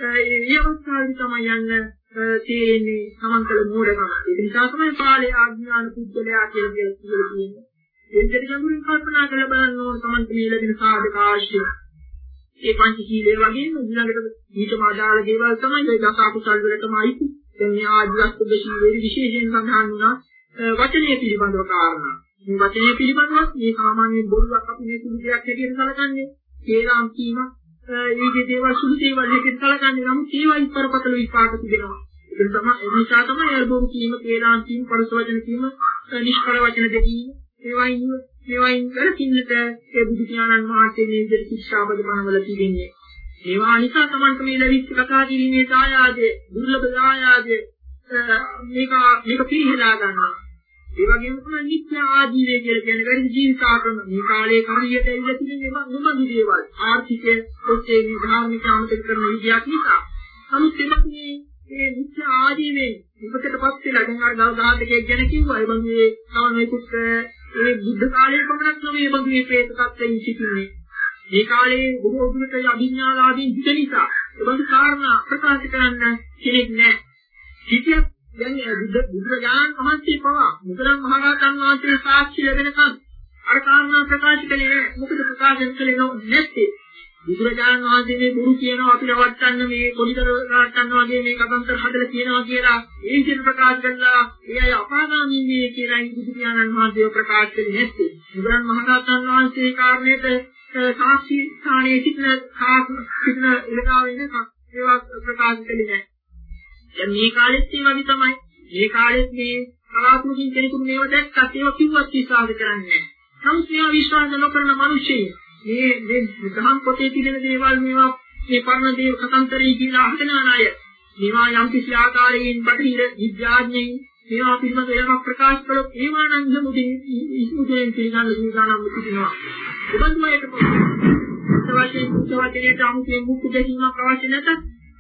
ඒ අවස්ථාවේදී තමයි යන්න තේරෙන්නේ සමන්කල මෝඩකම. ඒ නිසා තමයි පාළේ ආඥාන පුද්ගලයා කියලා කියන්නේ. එන්ටර් ගැඹුරින් කල්පනා කරලා බලන්න ඕන සමන්ත මේ ලැබෙන සාධක ආශ්‍රය. ඒ පංචශීලයේ වගේම ඊළඟට ඊටම අදාළ දේවල් තමයි ඒ දස අකුසල් වලටමයි. දැන් මේ ආදිවස්තු දශීලයේ විශේෂයෙන් සඳහන් වුණා වචනය පිළිබඳව කාරණා. මේ වචනය පිළිබඳව මේ සාමාන්‍ය බොරුවක් අපි මේ සුළු දෙයක් හැටියට සැලකන්නේ. ඒලාම් කීම ඒ විදිහේ දේවල් සුළු දේවල් හැටියට සැලකන්නේ. නමුත් ඒවා ඉතරපතල විපාක තිබෙනවා. ඒක තමයි ඒ නිසා තමයි අල්බෝම් කීම, ඒලාම් කීම, පරස වචන කීම, නිෂ්කර වචන දෙකීම ඒවයින් ඒවයින් කරකින්නට ඒ බුදු ඥානන් වහන්සේ මේ විදිහට ශික්ෂාපද මනවල තිබෙන්නේ. ඒවා නිසා තමයි මේ ලැබිච්ච කතා කිරීමේ සායාදයේ දුර්ලභ සායාදයේ මේක මේක පිළිහෙලා ගන්නවා. ඒ වගේම තමයි නිත්‍ය ආජීවය කියලා කියන්නේ වැරදි ජීවිතාක්‍රම. මේ කාලේ කරියට ඇවිල්ලා තියෙන මොනවද දේවල් ආර්ථිකය ඔස්සේ මේ ධාර්මික අමතක කරන විදියක් නිසා. නමුත් එතනදී මේ නිත්‍ය ආජීවයෙන් විපතටපත් වෙලා දැන් අර දවදාහතකයක් ගැන කිව්වා. ඒ වගේ තව මේකුත් ඒ බුද්ධ කාලයේ පමණක් නෙවෙයි මේ වගේ ප්‍රේත තත්ත්වයෙන් සිටින්නේ. මේ කාලේ බොහෝ දුරට අභිඥාලාභී හිත නිසා ඒ වගේ කාරණා ප්‍රකාශ කරන්න කෙනෙක් නැහැ. කිසියක් දැන් බුදුරජාණන් වහන්සේ පවා මුගලන් මහරහතන් වහන්සේ සාක්ෂි ලැබෙනකන් අර කාරණා ප්‍රකාශ කළේ නැහැ. මොකද ප්‍රකාශ කළේ නැත්තේ බුදුරජාණන් වහන්සේ මේ බුරු කියනවා අපි රවට්ටන්න මේ පොලිතර රවට්ටන්න වගේ මේ කතන්තර හදලා කියනවා කියලා ඒ විදිහට ප්‍රකාශ කළා. ඒ අය අපාගාමී වේ කියලා බුදු පියාණන් වහන්සේ ප්‍රකාශ කළේ නැත්තේ. මුගලන් මහරහතන් වහන්සේ කාරණේට සාක්ෂි ස්ථානයේ සිටින සිටින ඉලකාවෙන්නේ ඒවා ප්‍රකාශ කළේ නැහැ. දැන් මේ කාලෙත් ඒ වගේ තමයි. මේ කාලෙත් මේ කලාතුරකින් කෙනෙකුට මේව දැක්කත් ඒව කිව්වත් විශ්වාස කරන්නේ නැහැ. නමුත් මේවා විශ්වාස නොකරන මිනිස්සු මේ මේ ගහන් පොතේ තිබෙන දේවල් මේවා මේ පරණ දේව කතන්තරේ කියලා අහගෙන යන අය මේවා යම් කිසි ආකාරයෙන් බටහිර විද්‍යාඥයින් මේවා පිළිබඳව යමක් ප්‍රකාශ කළොත් ඒවා නම් ඉස්මුදෙන් ඉස්මුදෙන් පිළිගන්න සූදානම් වෙනවා. උබන්මයට පොතවලින් පුතවලින් අමුතේ මුක්ක දෙකීමක් අවශ්‍ය නැත.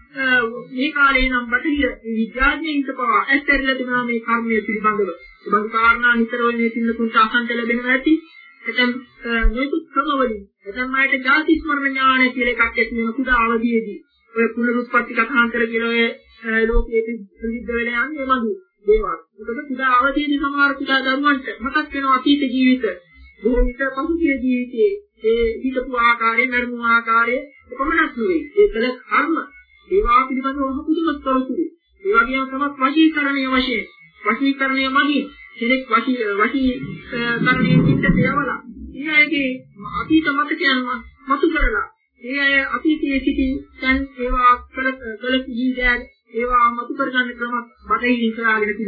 මේ කාලේ නම් බටහිර විද්‍යාඥයින්ට පවා ඇත්තටම තිබෙනවා මේ කර්මයේ පිළිබඳව. උබන් කාරණා නිතරම මේ පිළිතුරුට අසන්ත ලැබෙනවා ඇති. එතෙන් මේක ක්‍රමවලින් එතන මායට ජාති ස්මරණ ඥාන කියලා එකක් ඇති වෙන කුඩා අවධියේදී ඔය පුනරුත්පත්ති කථාන්තර කියලා ඔය ලෝකයේ ප්‍රසිද්ධ වෙලා යන්නේ මඟු දේවල්. ඒකට කුඩා අවධියේදී සමහර කුඩා දරුවන්ට මතක් වෙන අතීත ජීවිත බොහෝ විට පසුගිය ජීවිතයේ ඒ හිතපු ආකාරයේ මරණු ආකාරයේ කොමනක් නෙවෙයි. ඒකල කර්ම ඒවා පිළිබඳව ඔහුතුමත් තොරතුරු. ඒ වගේම තමයි වශීකරණයේ වශයෙන් වශීකරණයේ මගින් කෙනෙක් වශී වශී කරණයේ පිටට යවලා ඒ අයගේ අතීත මතකයන් මතු කරලා ඒ අය අතීතයේ සිටි දැන් ඒවා කළ කළ ජීවිතය ඒවා මතු කරගන්න ක්‍රම බටහිරින් කරගෙන තිබෙනවා.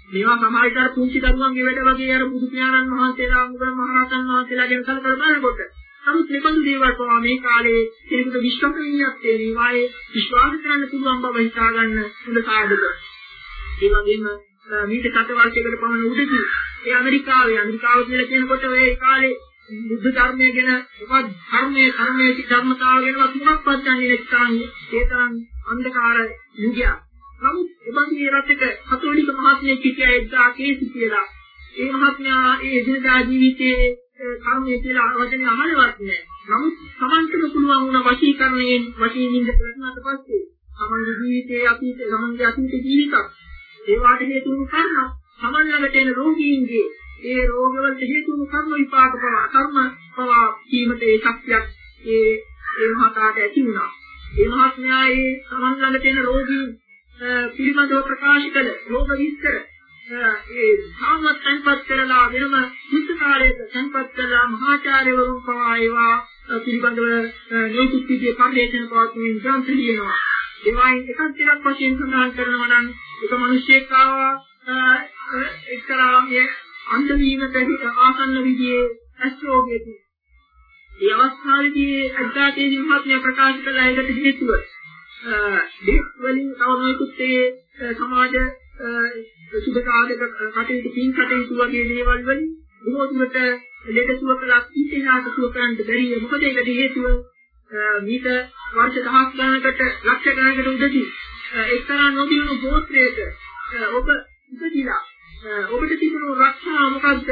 මේවා සමාජයට පුංචි දරුවන්ගේ වැඩ වගේ අර බුදු පියාණන් වහන්සේලා මුගල මහරහතන් වහන්සේලා ගැන කල්පනා කරනකොට නමුත් මේ බඳු දේවල් කොහොම මේ කාලේ කෙනෙකුට විශ්වාසණීයත්වයේ මේවායේ විශ්වාස කරන්න පුළුවන් බව හිතා ගන්න හොඳ සාධක. ඒ වගේම මීට සත වර්ෂයකට පමණ උඩදී ඒ ඇමරිකාවේ ඇමරිකාව කියලා කියනකොට ඒ කාලේ බුද්ධ ධර්මය ගැන මොකක්ද ධර්මයේ ධර්මයේ ධර්මතාව ගැන මොකක්වත් දන්නේ නැත්නම් ඒ තරම් අන්ධකාර යුගයක්. නමුත් එබඳු රටක කතෝලික මහත්මයෙක් සිටියා එක්දා කේසි කියලා. ඒ මහත්මයා ඒ එදිනදා ජීවිතයේ කර්මයේ කියලා වචනේ අහලවත් නැහැ. නමුත් සමන්තම පුළුවන් වුණ වශීකරණයෙන් වශීනින්ද කරනාට පස්සේ සමන්ගේ ජීවිතයේ අතීත සමන්ගේ අතීත ජීවිතක් ඒ වාට හේතු වුණු කර්ම සමන් ළඟට එන රෝගීන්ගේ ඒ රෝගවලට හේතු වුණු කර්ම විපාක පවා කර්ම පවා කීමට ඒ ශක්තියක් ඒ ඒ මහතාට ඇති වුණා. ඒ මහත්මයා ඒ සමන් ළඟට එන රෝගීන් පිළිබඳව ප්‍රකාශ කළ රෝග විස්තර ඒ සාමත් සංපත් කරලා වෙනම පුස්තකාලයක සංපත් කරලා මහාචාර්යවරුන් පවා ඒවා පිළිබඳව නොයෙකුත් විදිහේ පරිශන පවත්වමින් ග්‍රන්ථ ලියනවා. ඒවායින් එකක් දෙකක් වශයෙන් සඳහන් කරනවා නම් එක මිනිසෙක් ආවා එක්තරා මේ අන්ධ වීමට ආසන්න විදිහේ ඇස්ට්‍රෝගේති. ඒ අවස්ථාවේදී අද්දාතේදී මහත්මයා ප්‍රකාශ කළ ඒකට හේතුව දෙස් වලින් තව නොයෙකුත් සමාජ සුබකාරක කටයුතු පින් කටයුතු වගේ දේවල් වලින් බොහෝ දුරට ලෙඩ සුව කළා ඉතිහාස සුව කරන්න බැරිය. මොකද ඒකට හේතුව මීට වර්ෂ දහස් ගණනකට ලක්ෂ ගණනකට උඩදී එක්තරා නොදියුණු ගෝත්‍රයක ඔබ ඉපදිලා ඔබට තිබුණු රක්ෂා මොකද්ද?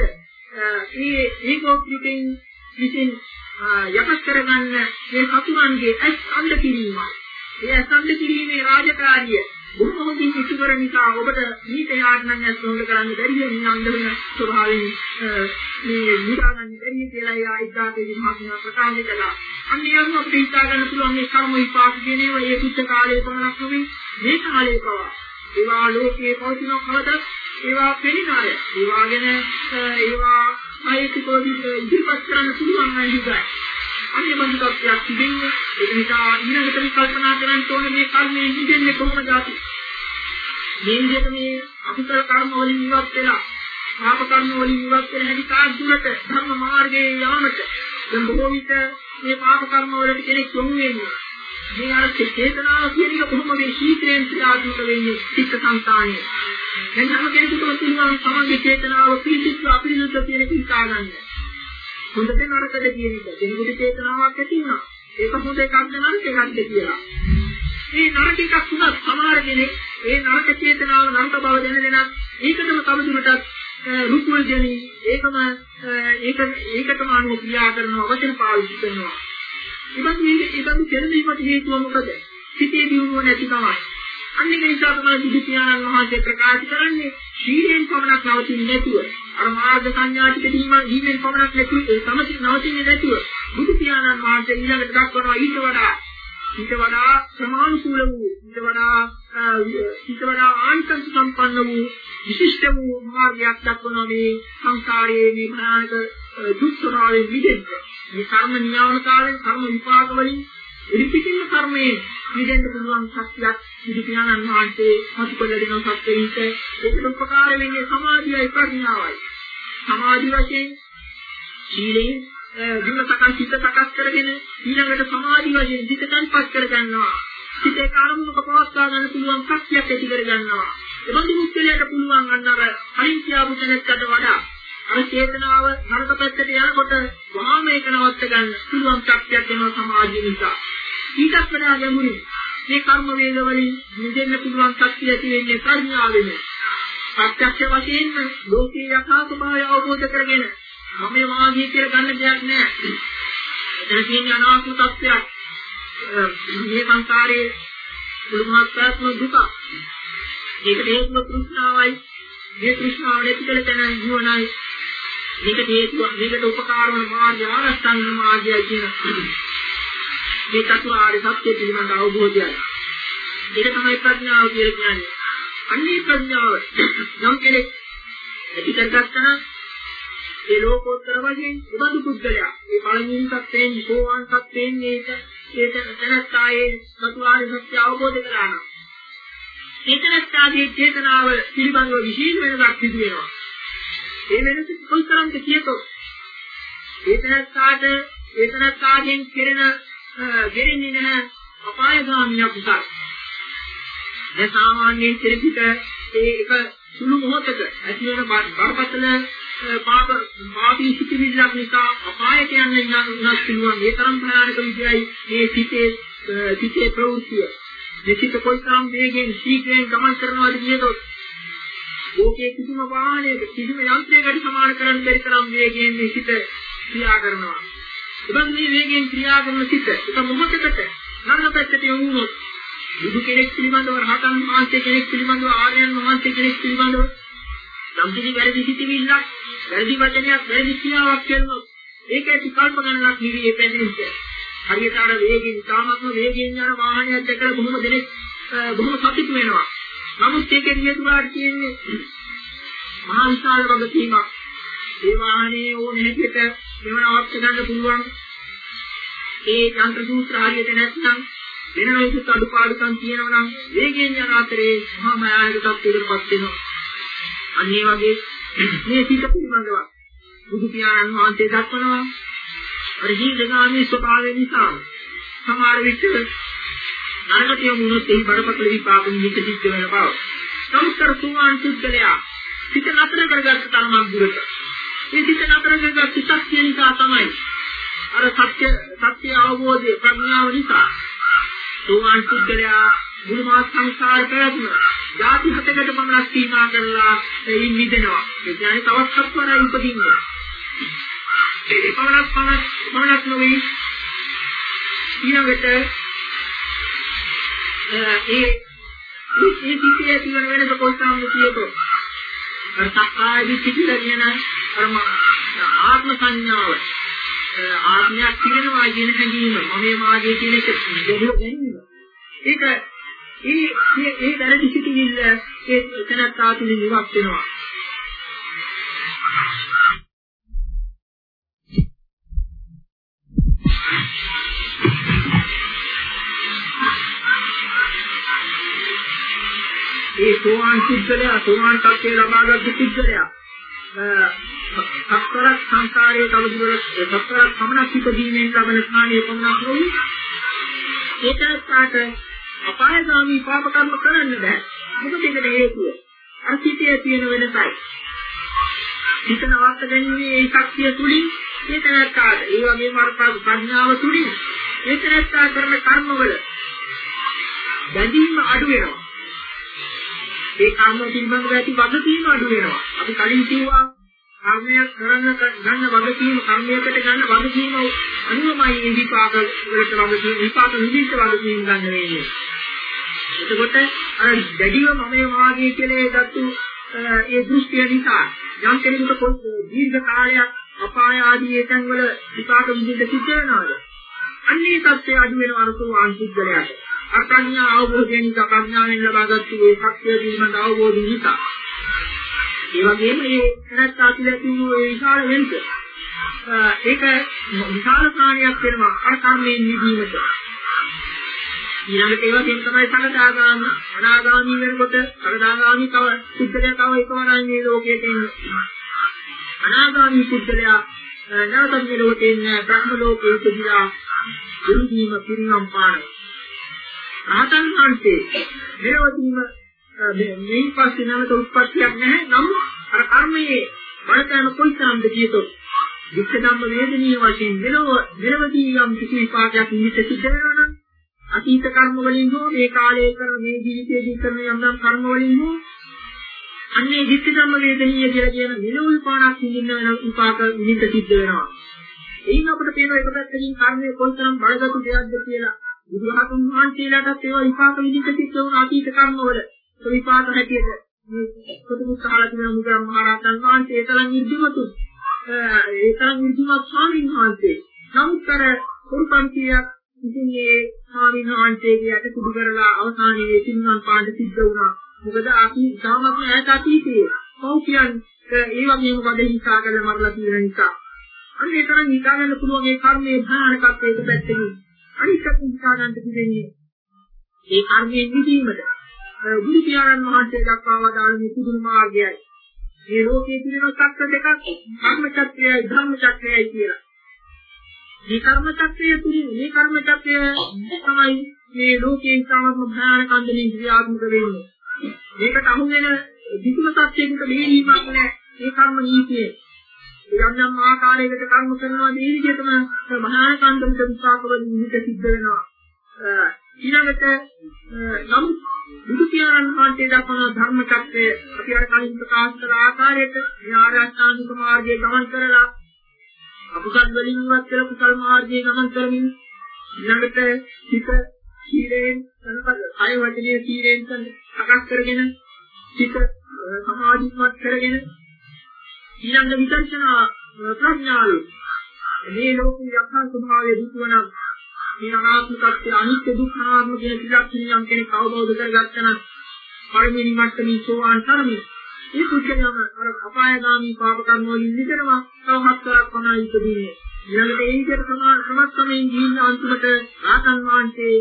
මේ මේ ගෝත්‍රිකෙන් විසින් යකස් කරගන්න මේ සතුරන්ගේ ඇස් අන්ධ කිරීම. ඒ ඇස් අන්ධ කිරීමේ රාජකාරිය බොහෝ හොඳින් ඉටු කර නිසා ඔබට මීට යාට නම් ඇස් හොඳ කරන්න බැරිය මේ අන්ධ වෙන ස්වභාවයෙන් මේ මුදා ගන්න බැරිය කියලා එයා ඉද්දාතේ මහත්මයා ප්‍රකාශ කළා. අන්නේ අනුව අපිට හිතා ගන්න පුළුවන් මේ කර්ම විපාක කියන ඒවා ඒ බුද්ධ කාලයේ පමණක් නෙවෙයි මේ කාලයේ පවා ඒවා ලෝකයේ පවතින කවදත් ඒවා පෙනිනාය. ඒවා ගැන ඒවා ආයතිකෝදී ඉදිරිපත් කරන්න පුළුවන් නේද? අනේ බඳුක්යක් තිබෙන්නේ ඒක නිසා ඊළඟට කල්පනා කරන්න ඕනේ මේ කර්මයේ නිදෙන්නේ කොහොමද අපි? මේ විදිහට මේ අකුසල කර්ම වලින් ඉවත් වෙලා පාප කර්ම වලින් ඉවත් වෙන හැටි කාක් දුරට ධර්ම මාර්ගයේ යාමට දැන් බොහෝ විට මේ පාප කර්ම වලට කෙනෙක් යොමු වෙන්නේ. මේ අර චේතනාව කියන එක කොහොමද මේ ශීක්‍රයෙන් ක්‍රියාත්මක වෙන්නේ චිත්ත සංතානයේ. දැන් හැම කෙනෙකුටම තියෙනවා තමන්ගේ චේතනාව පිළිසිත අපිරිසුදු කියන එක හිතා ගන්න. හොඳට නරකද කියන එක. දෙනුට චේතනාවක් ඇති වෙනවා. ඒක හොඳ එකක්ද නරක එකක්ද කියලා. මේ නරක එකක් තුනක් සමහර කෙනෙක් ඒ නරක චේතනාව නරක බව දැනගෙන ඒකටම තවදුරටත් රුකුල් දෙනි ඒකම ඒක ඒකටම අනුව ක්‍රියා කරනවා වචන පාවිච්චි කරනවා. ඉතින් මේ ඒකම කෙරෙන්නට හේතුව මොකද? සිතේ දියුණුව නැති තමයි. අන්න ඒක නිසා තමයි බුදු පියාණන් වහන්සේ ප්‍රකාශ කරන්නේ ශීලයෙන් පමණක් නවතින්නේ නැතුව අර මාර්ග සංඥාතික දීමෙන් පමණක් නැතුව ඒ සමති නවතින්නේ නැතුව බුදු පියාණන් වහන්සේ ඊළඟට දක්වනවා ඊට වඩා ඊට වඩා සමානුකූල වූ ඊට වඩා ඊට වඩා ආනිසංස සම්පන්න වූ විශිෂ්ට වූ මාර්ගයක් දක්වනවා මේ සංසාරයේ මේ භයානක දුක් ස්වභාවයෙන් මිදෙන්න. මේ කර්ම නියාමතාවෙන් කර්ම විපාක වලින් ඉදිරිපිටින්න කර්මයේ මිදෙන්න පුළුවන් ශක්තියක් බුදු පියාණන් වහන්සේ හසුකල දෙන සත්‍යීත ඒකට උපකාර වෙන්නේ සමාධියයි ප්‍රඥාවයි. සමාධි වශයෙන් සීලේ දින සකස් සිත සකස් කරගෙන ඊළඟට සමාධි වශයෙන් සිත තන්පත් කර ගන්නවා. සිතේ කාර්මුක පවත්වා ගන්න පුළුවන් ශක්තියක් ඇති කර ගන්නවා. එබඳු මුක්තිලයට පුළුවන් අන්නර කලින් කියාපු තැනකට වඩා අර චේතනාව නරක පැත්තට යනකොට වහාම ඒක නවත්ත ගන්න පුළුවන් ශක්තියක් එනවා සමාධිය නිසා. ඊටත් වඩා ගැඹුරින් මේ කර්ම වේග වලින් නිදෙන්න පුළුවන් ශක්තිය ඇති වෙන්නේ ප්‍රඥාවෙන්. ප්‍රත්‍යක්ෂ වශයෙන්ම ලෝකේ යථා ස්වභාවය අවබෝධ කරගෙන මම වාග්ය කියලා ගන්න දෙයක් නැහැ. එතන තියෙන අනාත්ම තත්ත්වයක් මේ සංසාරයේ මුළුමහත්ත්ම දුක. ඒකට හේතුව තෘෂ්ණාවයි. මේ තෘෂ්ණාව නැති කළ තැන ජීවනයි. මේකට හේතුව මේකට උපකාර වන මාර්ගය ආරස්තංග මාර්ගය කියන මේ චතුරාර්ය සත්‍ය පිළිබඳ අවබෝධයයි. ඒක තමයි ප්‍රඥාව කියලා කියන්නේ. අන්නේ ප්‍රඥාව නම් කෙනෙක් පිටකටන ඒ ලෝකෝත්තර වශයෙන් උබඳු පුද්ගලයා මේ පළමුවෙන් සත්‍යයෙන් සෝවාන් සත්‍යයෙන් මේක ඒක දැනත්තායේ චතුරාර්ය සත්‍ය අවබෝධ කරගන්න. ඒතරස්ථාදී චේතනාව පිළිබඳව විශේෂ වෙනසක් සිදු වෙනවා. ඒ වෙනස කොයිතරම්ද කියතොත් ඒතරස්ථාට ඒතරස්ථාගෙන් කෙරෙන ගෙරෙන්නේ නැහැ අපායගාමී කුසල. දැන් සාමාන්‍යයෙන් කෙරෙහිට ඒ එක සුළු මොහොතක ඇති වෙන බරපතල පාප පාපී සිතිවිල්ලක් නිසා අපායට යන්න ඉන්නත් පුළුවන්. ඒ තරම් භයානක විදියයි මේ සිතේ සිතේ ප්‍රවෘත්තිය. දෙසිත කොයිතරම් වේගෙන් ශීඝ්‍රයෙන් ගමන් කරනවාද කියතොත් ලෝකයේ කිසිම වාහනයක කිසිම යන්ත්‍රයකට සමාන කරන්න බැරි තරම් වේගයෙන් මේ සිත ක්‍රියා කරනවා. එබැවින් මේ වේගයෙන් ක්‍රියා කරන සිත එක මොහොතකට නරක පැත්තට යොමු වුණොත් බුදු කෙනෙක් පිළිබඳව රහතන් වහන්සේ කෙනෙක් පිළිබඳව ආර්යයන් වහන්සේ කෙනෙක් පිළිබඳව සම්පූර්ණ වැරදි සිතිවිල්ලක් වැරදි වචනයක් වැරදි ක්‍රියාවක් කරනොත් ඒක ඇති කල්ප ගණනක් නිවි පැමිණෙන්නේ. හරියට අර වේගයෙන් තාමත්ම වේගයෙන් යන වාහනයක් දැකලා බොහොම දෙනෙක් බොහොම සතුටු වෙනවා. නමුත් ඒකේ නියතුමාට කියන්නේ මහා විශාල වගකීමක්. ඒ වාහනේ ඕන හැටියට මෙවන අවශ්‍ය ගන්න පුළුවන්. ඒ යන්ත්‍ර සූත්‍ර හරියට නැත්නම් වෙන වෙනසක් අඩුපාඩුකම් තියෙනවා නම් වේගයෙන් යන අතරේ මහා මායාවක තත්ත්වයකටපත් වෙනවා. අන්න ඒ වගේ මේ සිත පිළිබඳව බුදු පියාණන් වහන්සේ දක්වනවා. අර ජීවිතගාමී ස්වභාවය නිසා සමහර විට නරකට යමුනොත් එහි බඩපතල විපාක නිමිත සිද්ධ වෙන බව. නමුත් අර සෝවාන් පුද්ගලයා සිත නතර කරගත්ත තරමක් දුරට මේ සිත නතර කරගත් සිතක් කියන නිසා තමයි අර සත්‍ය සත්‍ය අවබෝධය ප්‍රඥාව නිසා සෝවාන් පුද්ගලයා මුළුමහත් සංසාර පැවැත්ම ಜಾති හතකට පමණක් සීමා කරලා එයින් මිදෙනවා. ඒ කියන්නේ තවත් සත්වරයි උපදින්නේ. ඒ පමණක් පමණක් පමණක් නෙවෙයි ඊළඟට ඒ ඒ සිිතේ තියෙන වෙනස කොයිතරම් කියතොත් අර සක්කාය දිට්ඨිය කියන කර්ම ආත්ම සංඥාව ආත්මයක් කියනවා කියන හැඟීම මමේ මාගේ කියන එක දෙවියෝ ගැනීම ඒක ඒ ඒ ඒ දැරදි සිටින්න ඒ එතනත් ආතුලින් ඉවත් වෙනවා. ඒ සෝවාන් පුද්ගලයා සෝවාන් තත්ත්වය ලබාගත් පුද්ගලයා සතරක් සංසාරයේ තවදුරටත් සතරක් පමණක් ඉපදීමෙන් ලබන ස්ථානීය පමණක් නෙවෙයි ඒකත් අපායගාමී පාප කර්ම කරන්න බෑ. මොකද ඒකට හේතුව අර සිතේ තියෙන වෙනසයි. සිත නවත්ත ගැනීමේ ඒ ශක්තිය තුලින් ඒකත් ආද ඒ වගේම අර ප්‍රඥාව තුලින් ඒකත් කරන කර්මවල බැඳීම අඩු වෙනවා. ඒ කර්ම පිළිබඳව ඇති වගකීම අඩු වෙනවා. අපි කලින් කිව්වා කර්මයක් කරන්න ගන්න වගකීම කර්මයකට ගන්න වගකීම අනුමයි ඒ විපාක වලට වගකීම විපාක නිදිච්ච වගකීම ගන්න වෙන්නේ. එතකොට අර දැඩිව මමේ වාගේ කියලා ඒත්තු ඒ දෘෂ්ටිය නිසා යම් කෙනෙකුට දීර්ඝ කාලයක් අපාය ආදී ඒතන් වල විපාක විඳින්න සිද්ධ වෙනවාද? අන්නේ තත්ත්වය අඩු වෙනවා අර සෝවාන් පුද්ගලයාට. අඥා අවබෝධයෙන් ප්‍රඥාවෙන් ලබාගත්තු ඒ ශක්තිය පිළිබඳ අවබෝධය නිසා ඒ වගේම මේ නැත් ආතුලේ තියෙන ඒ විශාල වෙනස ඒක විශාල ප්‍රාණයක් වෙනවා අර කර්මයෙන් නිදීමට. ඊළඟට ඒ වගේම තමයි සකදාගාමි අනාගාමි වෙනකොට සකදාගාමි තව සුද්ධලයා තව එකවරයි මේ ලෝකයේ තියෙන අනාගාමි සුද්ධලයා නැවත මේ ලෝකයේ ඉන්න බ්‍රහ්ම ලෝකයේ ඉපදිලා දුරුදීම පිරිනම් පාන රහතන් වහන්සේ මෙලොවදීම මේ පස්සේ නැවත උත්පත්තියක් නැහැ. නමුත් අර කර්මයේ බලතන කොයිතරම්ද කියතොත් විච්ඡ ධම්ම වේදනීය වශයෙන් මෙලොව මෙලොවදී යම් කිසි විපාකයක් නිමිත සිද්ධ වෙනවා නම් අතීත කර්ම වලින් හෝ මේ කාලයේ කරන මේ ජීවිතයේදී කරන යම් යම් කර්ම වලින් හෝ අන්නේ විච්ඡ ධම්ම වේදනීය කියලා කියන මෙලොව විපාකයක් නිමින්න වෙන විපාක නිමිත සිද්ධ වෙනවා. එයින් අපිට පේන එක පැත්තකින් කර්මයේ කොයිතරම් බලගතු දෙයක්ද කියලා බුදුහතුන් වහන්සේලාටත් ඒවා විපාක විදිහට සිද්ධ වුණ අතීත කර්මවල ඒ විපාක හැටියට මේ කොටුකුසහල කියන මුගම් මහරහතන් වහන්සේ ඒ තරම් නිර්දිමතු ඒ තරම් නිර්දිමත් ස්වාමීන් වහන්සේ නමුත් අර කුරුපන්තියක් ඉතින් මේ ස්වාමීන් වහන්සේගේ යට කුඩු කරලා අවසානයේ සින්වන් පාඩ සිද්ධ වුණා. මොකද අපි තාමත් ඈත අතීතයේ කෞපියන් ඒ වගේම වද හිතා කරලා මරලා තියෙන නිසා අන්න ඒ තරම් හිතා ගන්න පුළුවන් ඒ කර්මයේ භයානකත්වයට පැත්තකින් අනිත් හිතා ගන්න තිබෙන්නේ ඒ කර්මයෙන් නිදීමට ගුරු පියාණන් වහන්සේ දක්වා වදාළ මේ පුදුම මාර්ගයයි. මේ ලෝකයේ තිබෙන චක්‍ර දෙකක් කර්ම චක්‍රයයි ධර්ම චක්‍රයයි කියලා. මේ කර්ම චක්‍රය තුලින් මේ කර්ම චක්‍රය තමයි මේ ලෝකයේ ඉතාමත්ම භයානක අන්දමින් ක්‍රියාත්මක වෙන්නේ. මේකට අහු වෙන විසුම සත්‍යයකට දෙහිීමක් නැහැ. මේ කර්ම නීතියේ යම් යම් ආකාරයකට කර්ම කරනවා මේ විදිහටම භයානක අන්දමින් විපාකවලින් විහිද සිද්ධ වෙනවා. ඊළඟට නම් බුදු පියාණන් වහන්සේ දක්වන ධර්ම චක්‍රය අපි අර කලින් ප්‍රකාශ කළ ආකාරයට ඥානාස්ථානික මාර්ගයේ ගමන් කරලා අකුසල් වලින් ඉවත් කළ කුසල් මාර්ගයේ ගමන් කරමින් ඊළඟට හිත සීලයෙන් සංකල්ප කය වචනයේ සීලයෙන් සකස් කරගෙන හිත සමාධිමත් කරගෙන ඊළඟ විදර්ශනා ප්‍රඥාව මේ ලෝකයේ යථා ස්වභාවය දුක්වන මේ අනාත්මකත්වය අනිත්‍ය දුක්ඛ අනාත්ම කියන ත්‍රිලක්ෂණයන් කෙනෙක් අවබෝධ කරගත්තා නම් පරිමේනි මට්ටමින් සෝවාන් තරමි. මේ කුච්චයම අර අපායගාමී පාප කර්ම වලින් නිතරම තව හතරක් වනා ඉපදින්නේ. ඊළඟට ඒ විදිහට සමාන සමස්තමෙන් ජීවිත අන්තිමට රාතන් වහන්සේ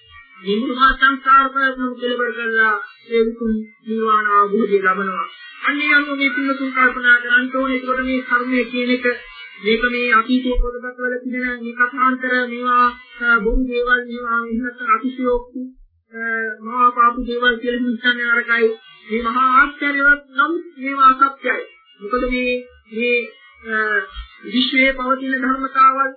ජීවිත සංස්කාර ප්‍රයත්න කෙලවර කරලා ඒ විතුන් නිවන අවබෝධය ලබනවා. අන්නේ යම් මේ පිළිතුරු කල්පනා කරන් තෝරන ඒකට මේ කර්මය කියන එක මේක මේ අතීතයේ පොතපත්වල තිබෙන මේ කථාන්තර මේවා බොරු දේවල් මේවා ඉන්නත් අතිශයෝක්ති මහා පාපු දේවල් කියලා හිතන්නේ අරකයි මේ මහා ආශ්චර්යවත් නම් මේවා සත්‍යයි. මොකද මේ මේ විශ්වයේ පවතින ධර්මතාවල්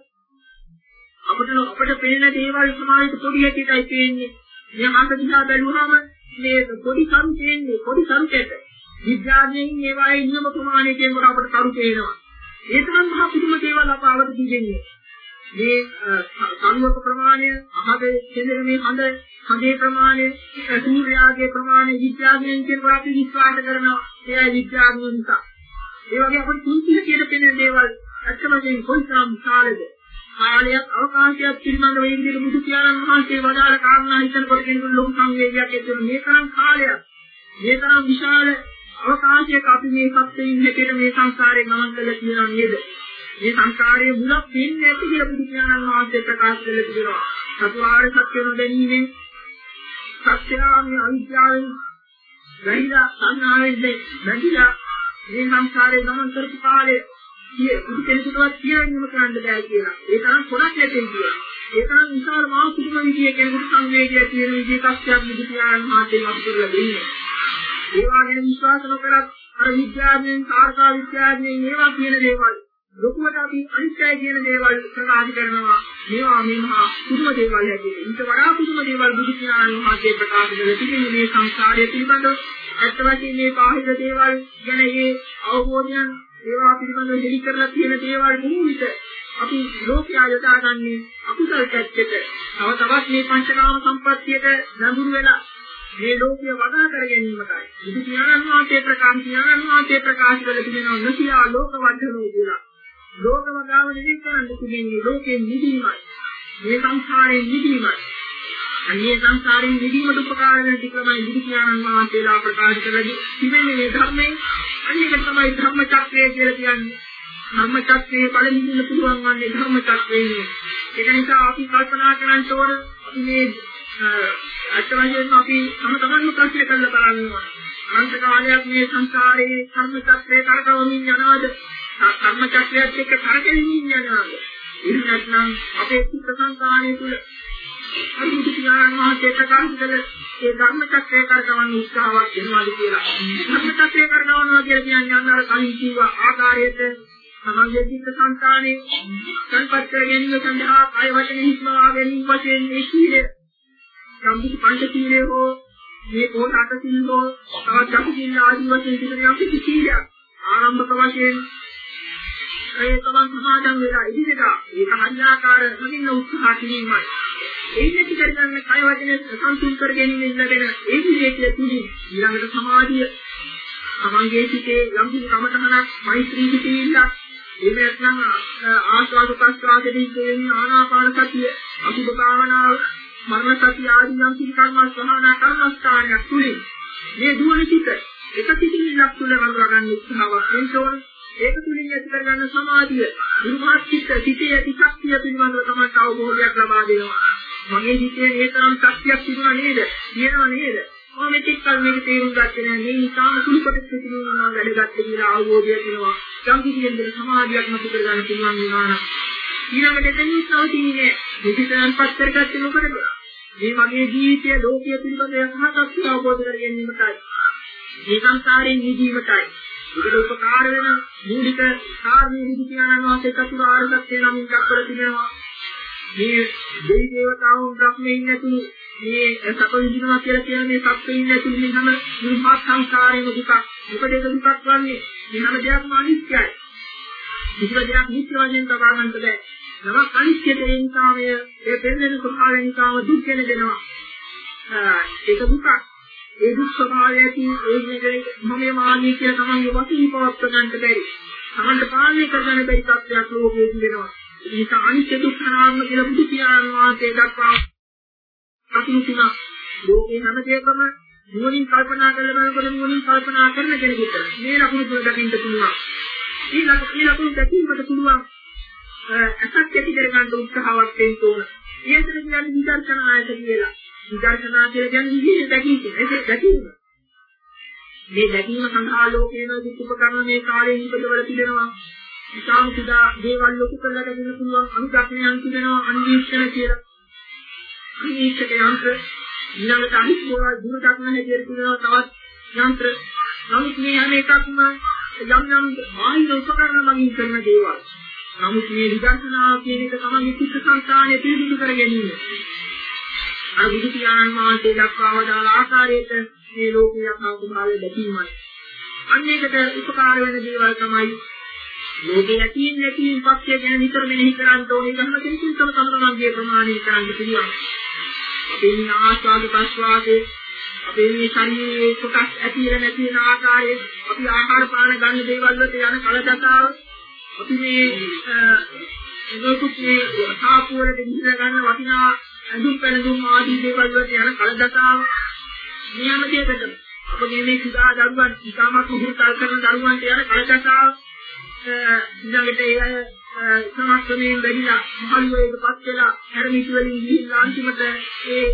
අපිට අපිට පේන දේවල් සමාජයට පොඩි හැටියටයි පේන්නේ. මේ මාස දිහා බැලුවාම මේ පොඩි කරු පේන්නේ පොඩි කරුට. විද්‍යාඥයන් මේවායේ නියම ප්‍රමාණය කියනකොට අපිට කරු පේනවා. ඒ තරම් මහා පුදුම දේවල් අප අවදි දෙන්නේ. මේ සංවක ප්‍රමාණය, අහගේ කෙනෙක් මේ හඳ හඳේ ප්‍රමාණය, සූර්යාගේ ප්‍රමාණය විද්‍යාඥයන් කියනවා අපි විශ්වාස කරනවා. ඒයි විද්‍යාඥයන් නිසා. ඒ වගේ අපිට තුන්තිල කියන පෙනෙන දේවල් අත්‍යවශ්‍යයෙන් කොයිතරම් කාලෙද? කාලයක් අවකාශයක් පිළිබඳව මේ විදිහට බුදු පියාණන් වහන්සේ වදාළ කාරණා හිතනකොට කෙනෙකුට ලොකු සංවේගයක් ඇති වෙනවා. මේ තරම් කාලයක්, මේ තරම් විශාල අවකාශයක අපි මේ සත්‍යයෙන් හැටියට මේ සංසාරේ ගමන් කරලා තියෙනවා නේද? මේ සංසාරයේ මුලක් දෙන්නේ නැති කියලා බුදු පියාණන් වහන්සේ ප්‍රකාශ කළා තිබෙනවා. චතුරාර්ය සත්‍ය නොදැනීමෙන් සත්‍යාමි අවිද්‍යාවෙන් බැඳිලා සංඥාවෙන් බැඳිලා මේ සංසාරේ ගමන් කරපු කාලේ කියේ බුදු කෙනෙකුටවත් කියන්නම කරන්න බෑ කියලා. ඒ තරම් පොඩක් නැතෙන් කියලා. ඒ තරම් විශාල මහා පුදුම විදිය කෙනෙකුට සංවේගය තියෙන විදිහට සත්‍යයක් බුදු පියාණන් වහන්සේ මත කරලා දෙන්නේ. ඒවා ගැන විශ්වාස නොකරත් අර විද්‍යාඥයන් සාර්ථක විද්‍යාඥයන් මේවා කියන දේවල් ලොකුවට අපි අනිත්‍යයි කියන දේවල් ප්‍රකාශ කරනවා. මේවා මේ මහා පුදුම දේවල් හැටියට. ඊට වඩා පුදුම දේවල් බුදු පියාණන් වහන්සේ ප්‍රකාශ කරලා තිබෙන මේ සංසාරය පිළිබඳව ඇත්ත වශයෙන්ම මේ බාහිර දේවල් ගැන ඒ අවබෝධයන් ඒවා පිළිබඳව දෙලි කරලා තියෙන දේවල් බොහෝ විට අපි ලෝකයා යොදාගන්නේ අකුසල පැත්තට. තව තවත් මේ පංචකාම සම්පත්තියට නැඹුරු වෙලා මේ ලෝකය වඩා කර ගැනීමටයි. බුදු පියාණන් වහන්සේ ප්‍රකාශ පියාණන් වහන්සේ ප්‍රකාශ කළ තිබෙනවා නසියා ලෝක වර්ධනෝ කියලා. ලෝක වගාව නිදි කරන්න තිබෙන්නේ ලෝකෙන් නිදීමයි. මේ සංසාරයෙන් නිදීමයි. අනිත් සංසාරයෙන් නිදීමට උපකාර වෙන ටිකමයි බුදු පියාණන් වහන්සේලා ප්‍රකාශ කළේ. තිබෙන්නේ මේ ධර්මයේ අනිත් තමයි ධර්ම චක්‍රය කියලා කියන්නේ. ධර්ම චක්‍රයේ පළමුවෙන් පුළුවන් වන්නේ ධර්ම චක්‍රයේ. ඒක නිසා අපි කල්පනා කරන්න ඕන අපි මේ අත්වශයෙන්ම අපි තම තමන්ම ප්‍රශ්න කරලා බලනවා. අනන්ත කාලයක් මේ සංසාරයේ කර්ම චක්‍රයේ කරකවමින් යනවාද? කර්ම චක්‍රයත් එක්ක කරකෙමින් යනවාද? එහෙම නැත්නම් අපේ චිත්ත සංකාණය තුළ අනිත් පියාණන් වහන්සේ ප්‍රකාශ කළ ඒ ධර්ම චක්‍රයේ කරකවන්න උත්සාහවත් වෙනවාද කියලා. ධර්ම චක්‍රයේ කරකවනවා කියලා කියන්නේ අන්න අර කලින් කිව්ව ආකාරයට සමාජයේ චිත්ත සංකාණය සංපත් කර ගැනීම සඳහා කාය වචන හිස්මවා ගැනීම වශයෙන් මේ සීලය සම්පූර්ණ පංචශීලය හෝ මේ පොත අටසිල් හෝ තවත් අටසිල් ආදී වශයෙන් තිබෙන යම් කිසි සීලයක් ආරම්භක වශයෙන් ඒ තමන් සමාදන් වෙලා ඉදිරියට ඒක හරියාකාර හදින්න උත්සාහ කිරීමයි. ඒකෙත් කරගන්න කය වචන සම්පූර්ණ කර ගැනීම ඉන්නගෙන ඒ විදිහට තුලින් ඊළඟට සමාධිය තමන්ගේ සිතේ යම් කිසි කමතහනක් මෛත්‍රී සිතීලක් එහෙම නැත්නම් ආස්වාද ප්‍රස්වාදයෙන් කියන්නේ ආනාපාන සතිය අසුභ භාවනාව මරණ සතිය ආදී යම් කිසි කර්මස්ථාන කර්මස්ථානයක් තුලින් මේ දුවන සිත එක සිතිවිල්ලක් තුල වඳුරා ගන්න උත්සාහවත් වෙන්න ඕන. ඒක තුලින් ඇති කරගන්න සමාධිය නිර්මාණ චිත්ත සිතේ ඇති ශක්තිය පිළිබඳව තමයි අවබෝධයක් ලබා දෙනවා. මගේ හිතේ මේ තරම් ශක්තියක් තිබුණා නේද? කියනවා නේද? මම මෙතෙක් කල මේක තේරුම් ගත්තේ නැහැ. මේ නිසාම සුළු කොටස් පිටිනුනා වැඩගත්ත කියලා අවබෝධය වෙනවා. යම් කිසි කෙනෙකුට සමාධියක් මත කර ගන්න පුළුවන් වෙනවා නම් ඊළඟට එතනින් නවතින්නේ විචිතයන්පත් කරගත්තේ මොකටද? මේ මගේ ජීවිතයේ ලෝකීය පිළිබඳව යථාර්ථය අවබෝධ කර ගැනීමටයි. මේ සංසාරයෙන් නිදීමටයි. ඒකට උපකාර වෙන මූලික කාරණේ විදි කියනවා වාසේ චතුරාර්ය සත්‍ය නම් දක්වලා තිබෙනවා. මේ දෙවි දේවතාවුන් බ්‍රහ්මයන් ඇතුළු මේ සත විදිනවා කියලා කියන මේ සත්‍යයින් ඇතුළු මේ හැම නිර්මාත් සංසාරේම දුක. මොකද ඒක දුකක් වන්නේ මේ හැම දෙයක්ම අනිත්‍යයි. කිසිම දෙයක් නිත්‍ය වශයෙන් තබා ගන්නට බැහැ. නමක් අනිත්‍යයෙන් නිසාමය ඒ පෙරෙන ස්වභාවයෙන් නිසාම දුක් වෙන දෙනවා. ඒක දුක. ඒ දුක් ස්වභාවයකින් ඒ නේද මොමේ මානී කියලා තමයි වශයෙන් පවත් ගන්නට බැරි. තමන්ට පාලනය කරගන්න බැරි තත්ත්වයක් ලෝකයේ තිබෙනවා. ඒ නිසා අනිත්‍ය දුක්ඛ නාම කියලා බුදු පියාණන් වහන්සේ දක්වා අතුරුතුන ලෝකේ හැම දෙයකම නුවණින් කල්පනා කරලා බලනකොට නුවණින් කල්පනා කරන කෙනෙකුට මේ ලකුණු තුන දකින්න පුළුවන්. ඊළඟ ඊළඟට දැකීමට පුළුවන් අසත් ඇති කරගන්න උත්සාහවත් වෙන්න ඕන. ඒකට කියන්නේ විදර්ශනායක කියලා. විදර්ශනා කියලා කියන්නේ විශේෂ දැකීම. ඒක දැකීම. මේ දැකීම සඳහා ලෝකේන දුක්ඛකරණ මේ කාලේ නිපදවල තිබෙනවා. විශාල සුදා දේවල් ලොකු කරලා ගන්න පුළුවන් අනුදක්ෂණයන් තිබෙනවා අනිවීක්ෂණ කියලා. අනිවීක්ෂක යන්ත්‍ර ඊළඟට අනිත් දේවල් දුර දක්න හැටියට තිබෙනවා තවත් යන්ත්‍ර. නමුත් මේ හැම එකක්ම යම් යම් ආයුධ උපකරණ මගින් කරන දේවල්. නමුත් මේ විදර්ශනාව කියන එක තමයි කුෂ්ඨ සංස්කාරයේ පිළිබිඹු කර ගැනීම. අර බුදු පියාණන් වහන්සේ දක්වා වදාළ ආකාරයට මේ ලෝකයේ අසංකභාවය දැකීමයි. අන්න ඒකට උපකාර වෙන දේවල් තමයි ලෝකයේ ඇතින් නැතින් පක්ෂය ගැන නිතර මෙනෙහි කරන්න ඕනේ. ගන්න කෙනෙකුට තම තමන්ගේ ප්‍රමාණය කරන්න පුළුවන්. අපේ මේ ආස්වාද ප්‍රස්වාදයේ අපේ මේ ශරීරයේ කොටස් ඇතිල නැති වෙන ආකාරයේ අපි ආහාර පාන ගන්න දේවල් වලට යන කලදතාව අපි මේ ඒකත් මේ සාපුවලට ගිහිලා ගන්න වටිනා අඳුම් පැනඳුම් ආදී දේවල් වලට යන කලදතාව නියම දෙයකට අපේ මේ සුදා දරුවන් ඉතාමත් උහුරුතල් කරන දරුවන්ට යන කලදතාව ඊළඟට ඒ සමාජයෙන් බැඳිලා මහලු වේගපත් වෙලා හැරමිටි වලින් ගිහිල්ලා අන්තිමට ඒ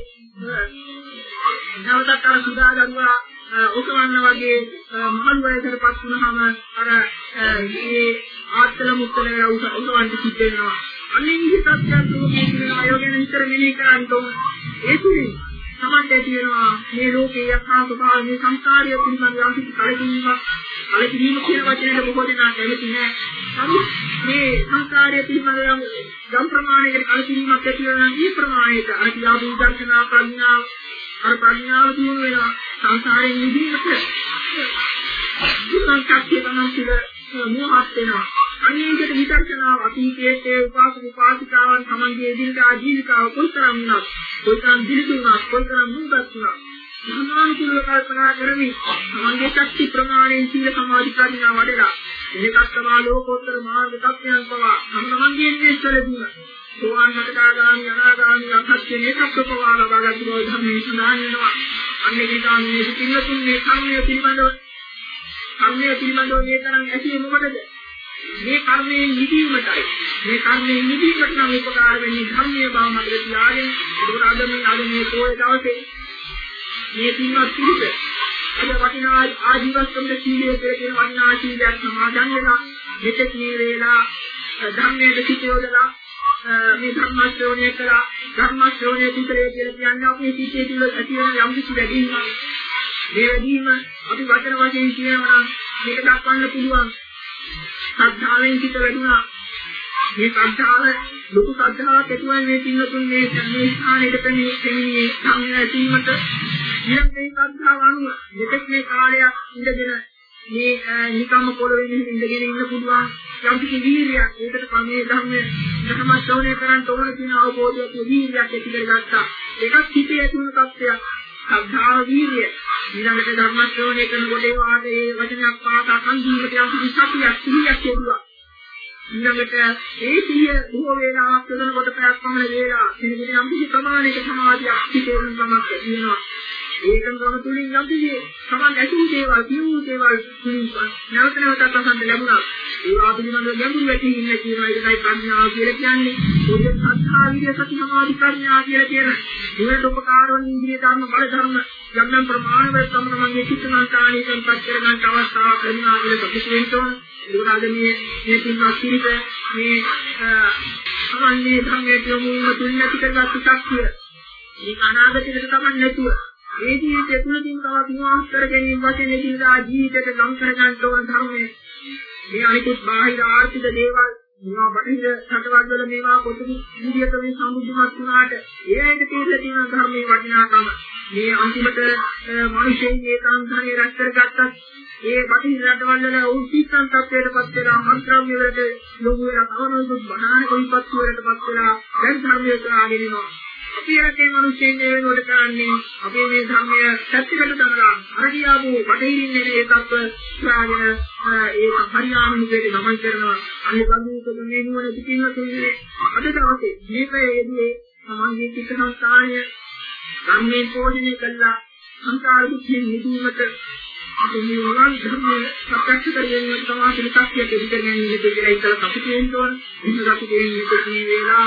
නැවතත් අර සුදා දරුවා ඔකවන්න වගේ මහලු වේගයකටපත් වුණාම අර මේ ආත්තල මුත්තල වෙලා උසවන්න සිද්ධ වෙනවා. අන්නේ විදිහට ලෝකයේ තියෙන ආයෝගයෙන් විතර මෙනෙහි කරන්න ඕන. ඒ තුලින් සමත් ඇති වෙනවා මේ ලෝකයේ යථා ස්වභාවය මේ සංස්කාරය පිළිබඳව යම්කිසි කලකිරීමක් කලකිරීම කියන වචනයට බොහෝ දෙනා කැමති නැහැ. නමුත් මේ සංස්කාරය පිළිබඳව යම් ප්‍රමාණයකට කලකිරීමක් ඇති වෙනවා නම් ඒ ප්‍රමාණයට අර කියා වූ දර්ශනා ප්‍රඥාව අර ප්‍රඥාව දිනු වෙනවා සංසාරයෙන් නිදීමට දුක්ඛක්ෂේ තමයි පිළ මොහොත් වෙනවා. අනේකට විදර්ශනාව අතීතයේ උපාසක උපාසිකාවන් තමන්ගේ එදිනදා ජීවිතාව කොතරම් වුණත් කොතරම් දිලිදුණත් කොතරම් මුදත් වුණත් සමානුකූලව කල්පනා කරමින් තමන්ගේ ශක්ති ප්‍රමාණයෙන් සීල සමාධි ප්‍රඥා වඩලා එනකත් තමා ලෝකෝත්තර මාර්ග තත්ත්වයන් පවා තමන්ගේ ඉන්නේසලදී සෝවාන් හටගාමි අනාගාමි අත්‍යන්ත ඒකත්වපවා ලබා ගන්න බව ධර්මයේ සඳහන් වෙනවා. අන්නේ විකාමයේ පිළිතුන් මේ කර්මය පිළිබඳව කර්මය පිළිබඳව මේ තරම් ඇති මොකටද? මේ කර්මයේ නිදීමටයි. මේ කර්මයේ නිදීමට නම් උපකාර වෙන්නේ ධර්මයේ බව මතක තියාගෙන ඒක ආගමී ආගමී කෝය දවසේ මේ පින්වත් පිළිපෙ අද වටිනා ආජීවස්කන්ධ සීලයේ කියන වටිනා සීලයක් සමාදන් වෙලා මෙතෙක් මේ වේලා ධර්මයේ සිටයෝදලා මේ ධර්ම ශ්‍රවණය කළා. ධර්ම ශ්‍රවණය කුසලයේ කියලා කියන්නේ අපේ සිතේ තුල ඇති වෙන යම් කිසි වැඩිවීමක්. මේ වැඩිවීම අපි වචන වශයෙන් කියනවා නම් මේක දක්වන්න පුළුවන්. ශ්‍රද්ධාවෙන් සිත වැඩුණා. මේ ශ්‍රද්ධාව ලොකු ශ්‍රද්ධාවක් ඇතිවන්නේ මේ පින්නතුන් මේ මේ ස්ථානයකට මේ දෙන්නේ සම්ය ඇතිවීමට ඊළඟ මේ ශ්‍රද්ධාව අනුව මෙතෙක් මේ කාලයක් ඉඳගෙන මේ නිකම්ම පොළොවේ ඉඳගෙන ඉන්න පුළුවන් යම් කිසි වීර්යයක් ඒකට පමේ ධර්මයේ ධර්ම ශ්‍රවණය කරන් තෝරන කියන අවබෝධයක් වීර්යයක් ඇති කරගත්තා. ඒකත් හිතේ ඇතුළු තත්ත්වයක්. ශ්‍රද්ධාව වීර්යය ඊළඟට ධර්ම ශ්‍රවණය කරනකොට ඒ වාදයේ වචනයක් පාසා සංජීවිතයක් යම් කිසි සතියක් සිහියක් ලැබුවා. ඊළඟට ඒ සිහිය බොහෝ වේලාවක් යොදනකොට පැයක් පමණ වේලා කෙනෙකුට යම් කිසි ප්‍රමාණයක සමාධියක් හිතේ වමක් ඇති වෙනවා. ඒකම ගම තුලින් යම් කිසි සමන් ඇතුළු දේවල් කියූ දේවල් තුලින් නැවත නැවතත් අසන්න ලැබුණා. ඒවා පිළිබඳව ගැඹුරු වෙටි ඉන්න කියන එකයි ප්‍රඥාව කියලා කියන්නේ. ඔය සත්‍තා විද්‍ය සති සමාධි ප්‍රඥා කියලා කියන ඒකට උපකාර වන ඉන්ද්‍රිය ධර්ම බල ධර්ම යම් ප්‍රමාණ වල තමයි මගේ චිත්තනාන්තාණී සම්පත් කර ගන්න අවස්ථාවක් ලැබුණා කියලා ප්‍රතික්‍රියෙන්න ඕන. ඒකට අද මේ මේ පින්වත් කිරිත මේ සමන්දී ධර්මයේ යොමුම තුලින් ඇති කරගත්තු ශක්තිය මේ අනාගතයට තමයි නැතුව ඒ ජීවිතය තුළදීම තවත් විවාහ කර ගැනීම වශයෙන් එදිනදා ජීවිතයට ගම් කර ගන්න ඕන ධර්මයේ මේ අනිකුත් බාහිර ආර්ථික දේවල් මේවා බටහිර රටවල් වල මේවා කොටි විදියට මේ සම්බුද්ධමත් වුණාට ඒ ඇයිද කියලා තියෙන ධර්මයේ වටිනාකම මේ අන්තිමට මිනිසෙන් ඒ සංධානය රැස් කරගත්තත් ඒ බටහිර රටවල් වල උන්තිස්සන් තත්ත්වයටපත් වෙලා මන්ත්‍රාම්‍ය වලට ලොකු වෙලා තවනුත් බණාන කොයිපත් වලටපත් වෙලා දැන් ධර්මයේ කරාගෙන යනවා. අපි රටේ මිනිස්සුන් මේ වෙනකොට කරන්නේ අපේ මේ ධර්මය සත්‍යකට දාලා අරගියාවු බටහිරින් එන ඒ තත්ත්ව ස්වාගෙන ඒක හරියාමිනිකට ගමන් කරනවා. අනිත් බඳුක මේ නුවණ පිටින්ම තුනේ අද දවසේ මේකයේදී සමාජයේ චිත්තසංස්කාරය ධර්මයෙන් පෝෂණය කළා සංකාර දුක්ඛෙන් මිදීමට අපි මේ උරන් ධර්මයේ සත්‍යක්ෂ කරගෙන තමයි පිළිපැක්කයට ඉඳගෙන ඉන්නේ කියලා කපිට වෙන්න ඕන. ඉන්න කපිට වෙන්නේ මේ වේලා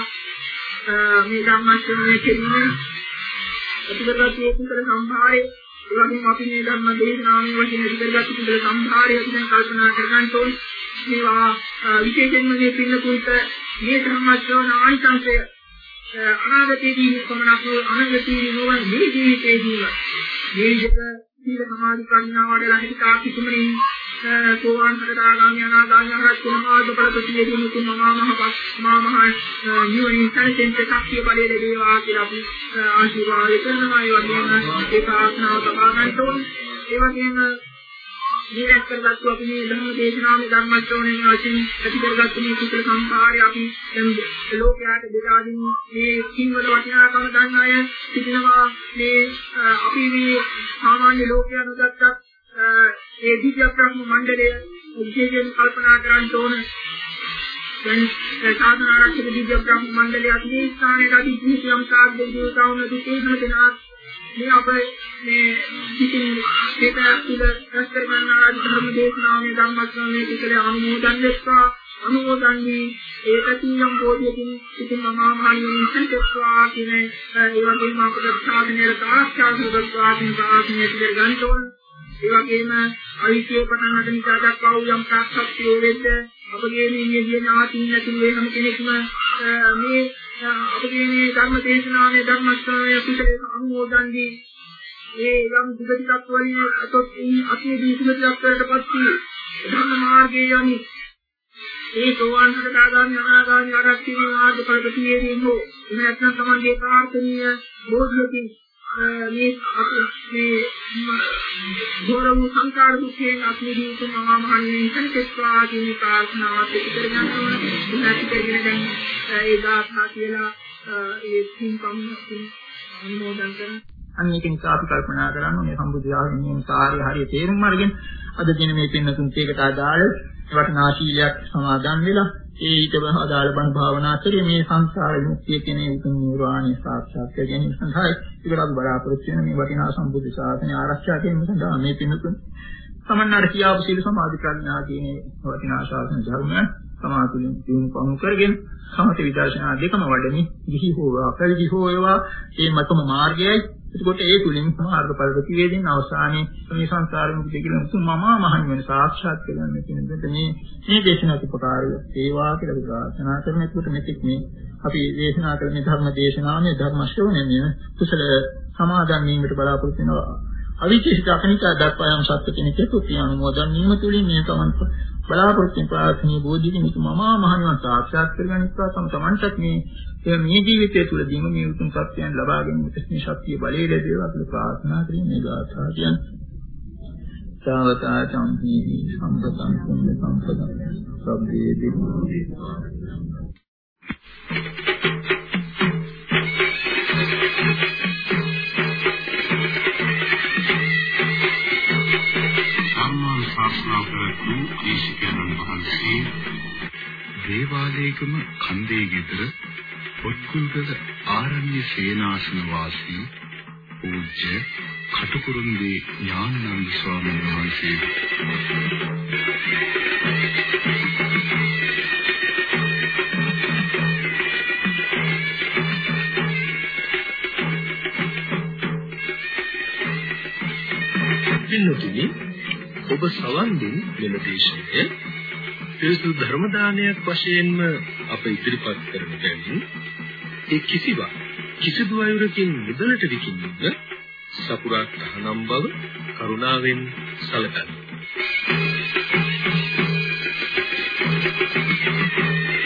මේ ධර්මස්වරණය කියන්නේ ප්‍රතිපදාතියේ කුසල සම්භාරය ඒ වගේම අපි මේ ධර්ම දේශනාවේ වශයෙන් ඉදිරියට කුසල සම්භාරය අපි දැන් කල්පනා කරගන්න ඕනේ. මේවා විශේෂයෙන්ම මේ පින්නකුට මේ ධර්මස්වරණ ආනිසංසය අනාගතයේදී කොමනක් අනාගතයේදී නොවන මේ ජීවිතයේදී මේ දෙක සීල සමාධි ප්‍රඥා වඩලා හිතා කිතුමනින් සෝවාන් සකදාගාමී අනාගාමී අරහත් වෙන මාර්ග බල ප්‍රතිවේදී මුතුන් මහා මහ මහා මහ නිවනින් සැලසෙන්න ශක්තිය බලය ලැබේවා කියලා අපි ආශිර්වාද කරනවා. ඒ වගේම ඒක ආස්නාව තබා ගන්න ඕනේ. ඒ වගේම නිරක් කරගත්තු අපි මේ ධර්ම දේශනාවේ ධර්මස්වරණයේ වශයෙන් ඇති කරගත්තු මේ කුසල සංස්කාරය අපි ලෝකයට බෙදා දෙන මේ කින්වල වටිනාකම දන්න අය සිටිනවා. මේ අපි මේ සාමාන්‍ය ලෝකයා නොදක්කත් ඒ දිව්‍ය බ්‍රහ්ම මණ්ඩලය විශේෂයෙන් කල්පනා කරන්න ඕන. දැන් සාධන ආරක්ෂක දිව්‍ය බ්‍රහ්ම මණ්ඩලය අධි ස්ථානයේ අධි කිසියම් සාධ දෙවියන්වන දුකේන දෙනාත් මේ අපේ මේ සිටින් ඒකත් තුළ රැස් කර ගන්නා ධර්ම දේශනාවේ ධර්මස්වරණයේ කුසල අනුමෝදන් වෙස්වා අනුමෝදන්දී ඒකතියම් බෝධියකින් සිටින් මහා මහණියන් සංකේතවා කියන ඒ වගේම අපේ සාධනයේ තාක්ෂා සුබස්වා කියන සාධනයේ ගන්න ඕන. ඒ වගේම අයිතිය පටන් ගන්න නිසා දක්වා වූ යම් ප්‍රාක්ෂත්‍යෝ වෙද්ද අපගේ මේ නිය ඥාතින් නැති වෙනම කෙනෙක්ම මේ අපගේ මේ ධර්ම දේශනාවේ ධර්ම ශ්‍රවණය පිටේ අනුමෝදන්දී මේ යම් දුගතිකක් වලින් අතොත් අපේ දීසුමතියක් කරටපත් වී ධර්ම මාර්ගයේ යමි ඒ සෝවාන් සකදාගාමී අනාගාමී ආරක්ෂිත මාර්ග ප්‍රතිපදියේදී හෝ නැත්නම් තමන්ගේ ප්‍රාර්ථනීය බෝධියකින් මේ අපේ ගෞරව සංකාර දුකෙන් අපි දීතු මහා මහණෙනි සංකේතවා කියන කාරණාවත් පිටර ගන්නවා. ඉන්නත් කරගෙන දැන් ඒ ගාථා කියලා ඒ සින්කම් අනුමෝදන් කරන අන්න ඒක නිසා අපි කල්පනා කරනවා මේ සම්බුද්ධ යාගයෙන් කාර්ය හරිය තේරුම් අරගෙන අද දින මේ පින්නතුන් තේකට අදාළ වටිනා ශීලයක් සමාදන් වෙලා ඒ ඊට අදාළ බණ භාවනා කරේ මේ සංසාර විමුක්තිය කියන උතුම් නිර්වාණය සාක්ෂාත් කර ගැනීම සඳහා ඉවරක් බලාපොරොත්තු වෙන මේ වටිනා සම්බුද්ධ ශාසනය ආරක්ෂා කිරීම සඳහා මේ පින්නතුන් සමන්නාර කියාපු සීල සමාධි ප්‍රඥා කියන වටිනා ශාසන ධර්මය සමාතුලින් දිනු පමු කරගෙන සමථ විදර්ශනා දෙකම වඩමි ගිහි හෝවා පැවිදි හෝවා මේ මතම මාර්ගයයි. එතකොට ඒ තුලින් මාර්ගඵල ප්‍රතිවේදින් අවසානයේ මේ සංසාර මුක්තිය කියන උතුම් මහා මහන් වෙන සාක්ෂාත් කරගන්න කියන දෙයට මේ මේ දේශනාවට උපකාරය ඒවා කියලා ප්‍රාර්ථනා කරන එකට මෙතෙක් මේ අපි දේශනා කරන ධර්ම දේශනාවේ ධර්ම ශ්‍රවණය කුසල සමාදන් වීමට බලාපොරොත්තු වෙනවා. අවිචිත අපනිකා දක්වා යම් සත්‍ය කෙනෙක් තුති අනුමෝදන් වීම තුලින් මේ තමන් බලාපොරොත්තු වෙන ප්‍රාර්ථනීය බෝධියකින් උතුම් මහා මහණිවන් සාක්ෂාත් කරගන්නවා. තම තමන්ට මේ මේ ජීවිතය තුළදීම මේ උතුම් සත්‍යයන් ලබා ගැනීමට මේ ශක්තිය බලය ලැබේවා කියලා ප්‍රාර්ථනා කරමින් මේ ගාථා කියන සාවතා චම්පී සම්පතං කුඤ්ඤ සම්පතං සබ්බේ දිව්‍ය සම්මාන ශාස්ත්‍රාව කරතු දේශකයන් වහන්සේ දේවාලයේකම කන්දේ ගෙදර පොත්කුල්ගල ආරණ්‍ය සේනාසන වාසී පූජ්‍ය කටුකුරුන්දී ඥානানন্দ ස්වාමීන් වහන්සේ පින්තුනි ඔබ සවන් දෙන මෙම දේශනය පිරිසුදු ධර්ම දානයක් වශයෙන්ම අප ඉදිරිපත් කරන බැවින් ඒ කිසිවක් කිසිදු අයුරකින් නිදලට විකින්නද සපුරා තහනම් බව කරුණාවෙන් සැලකන්න.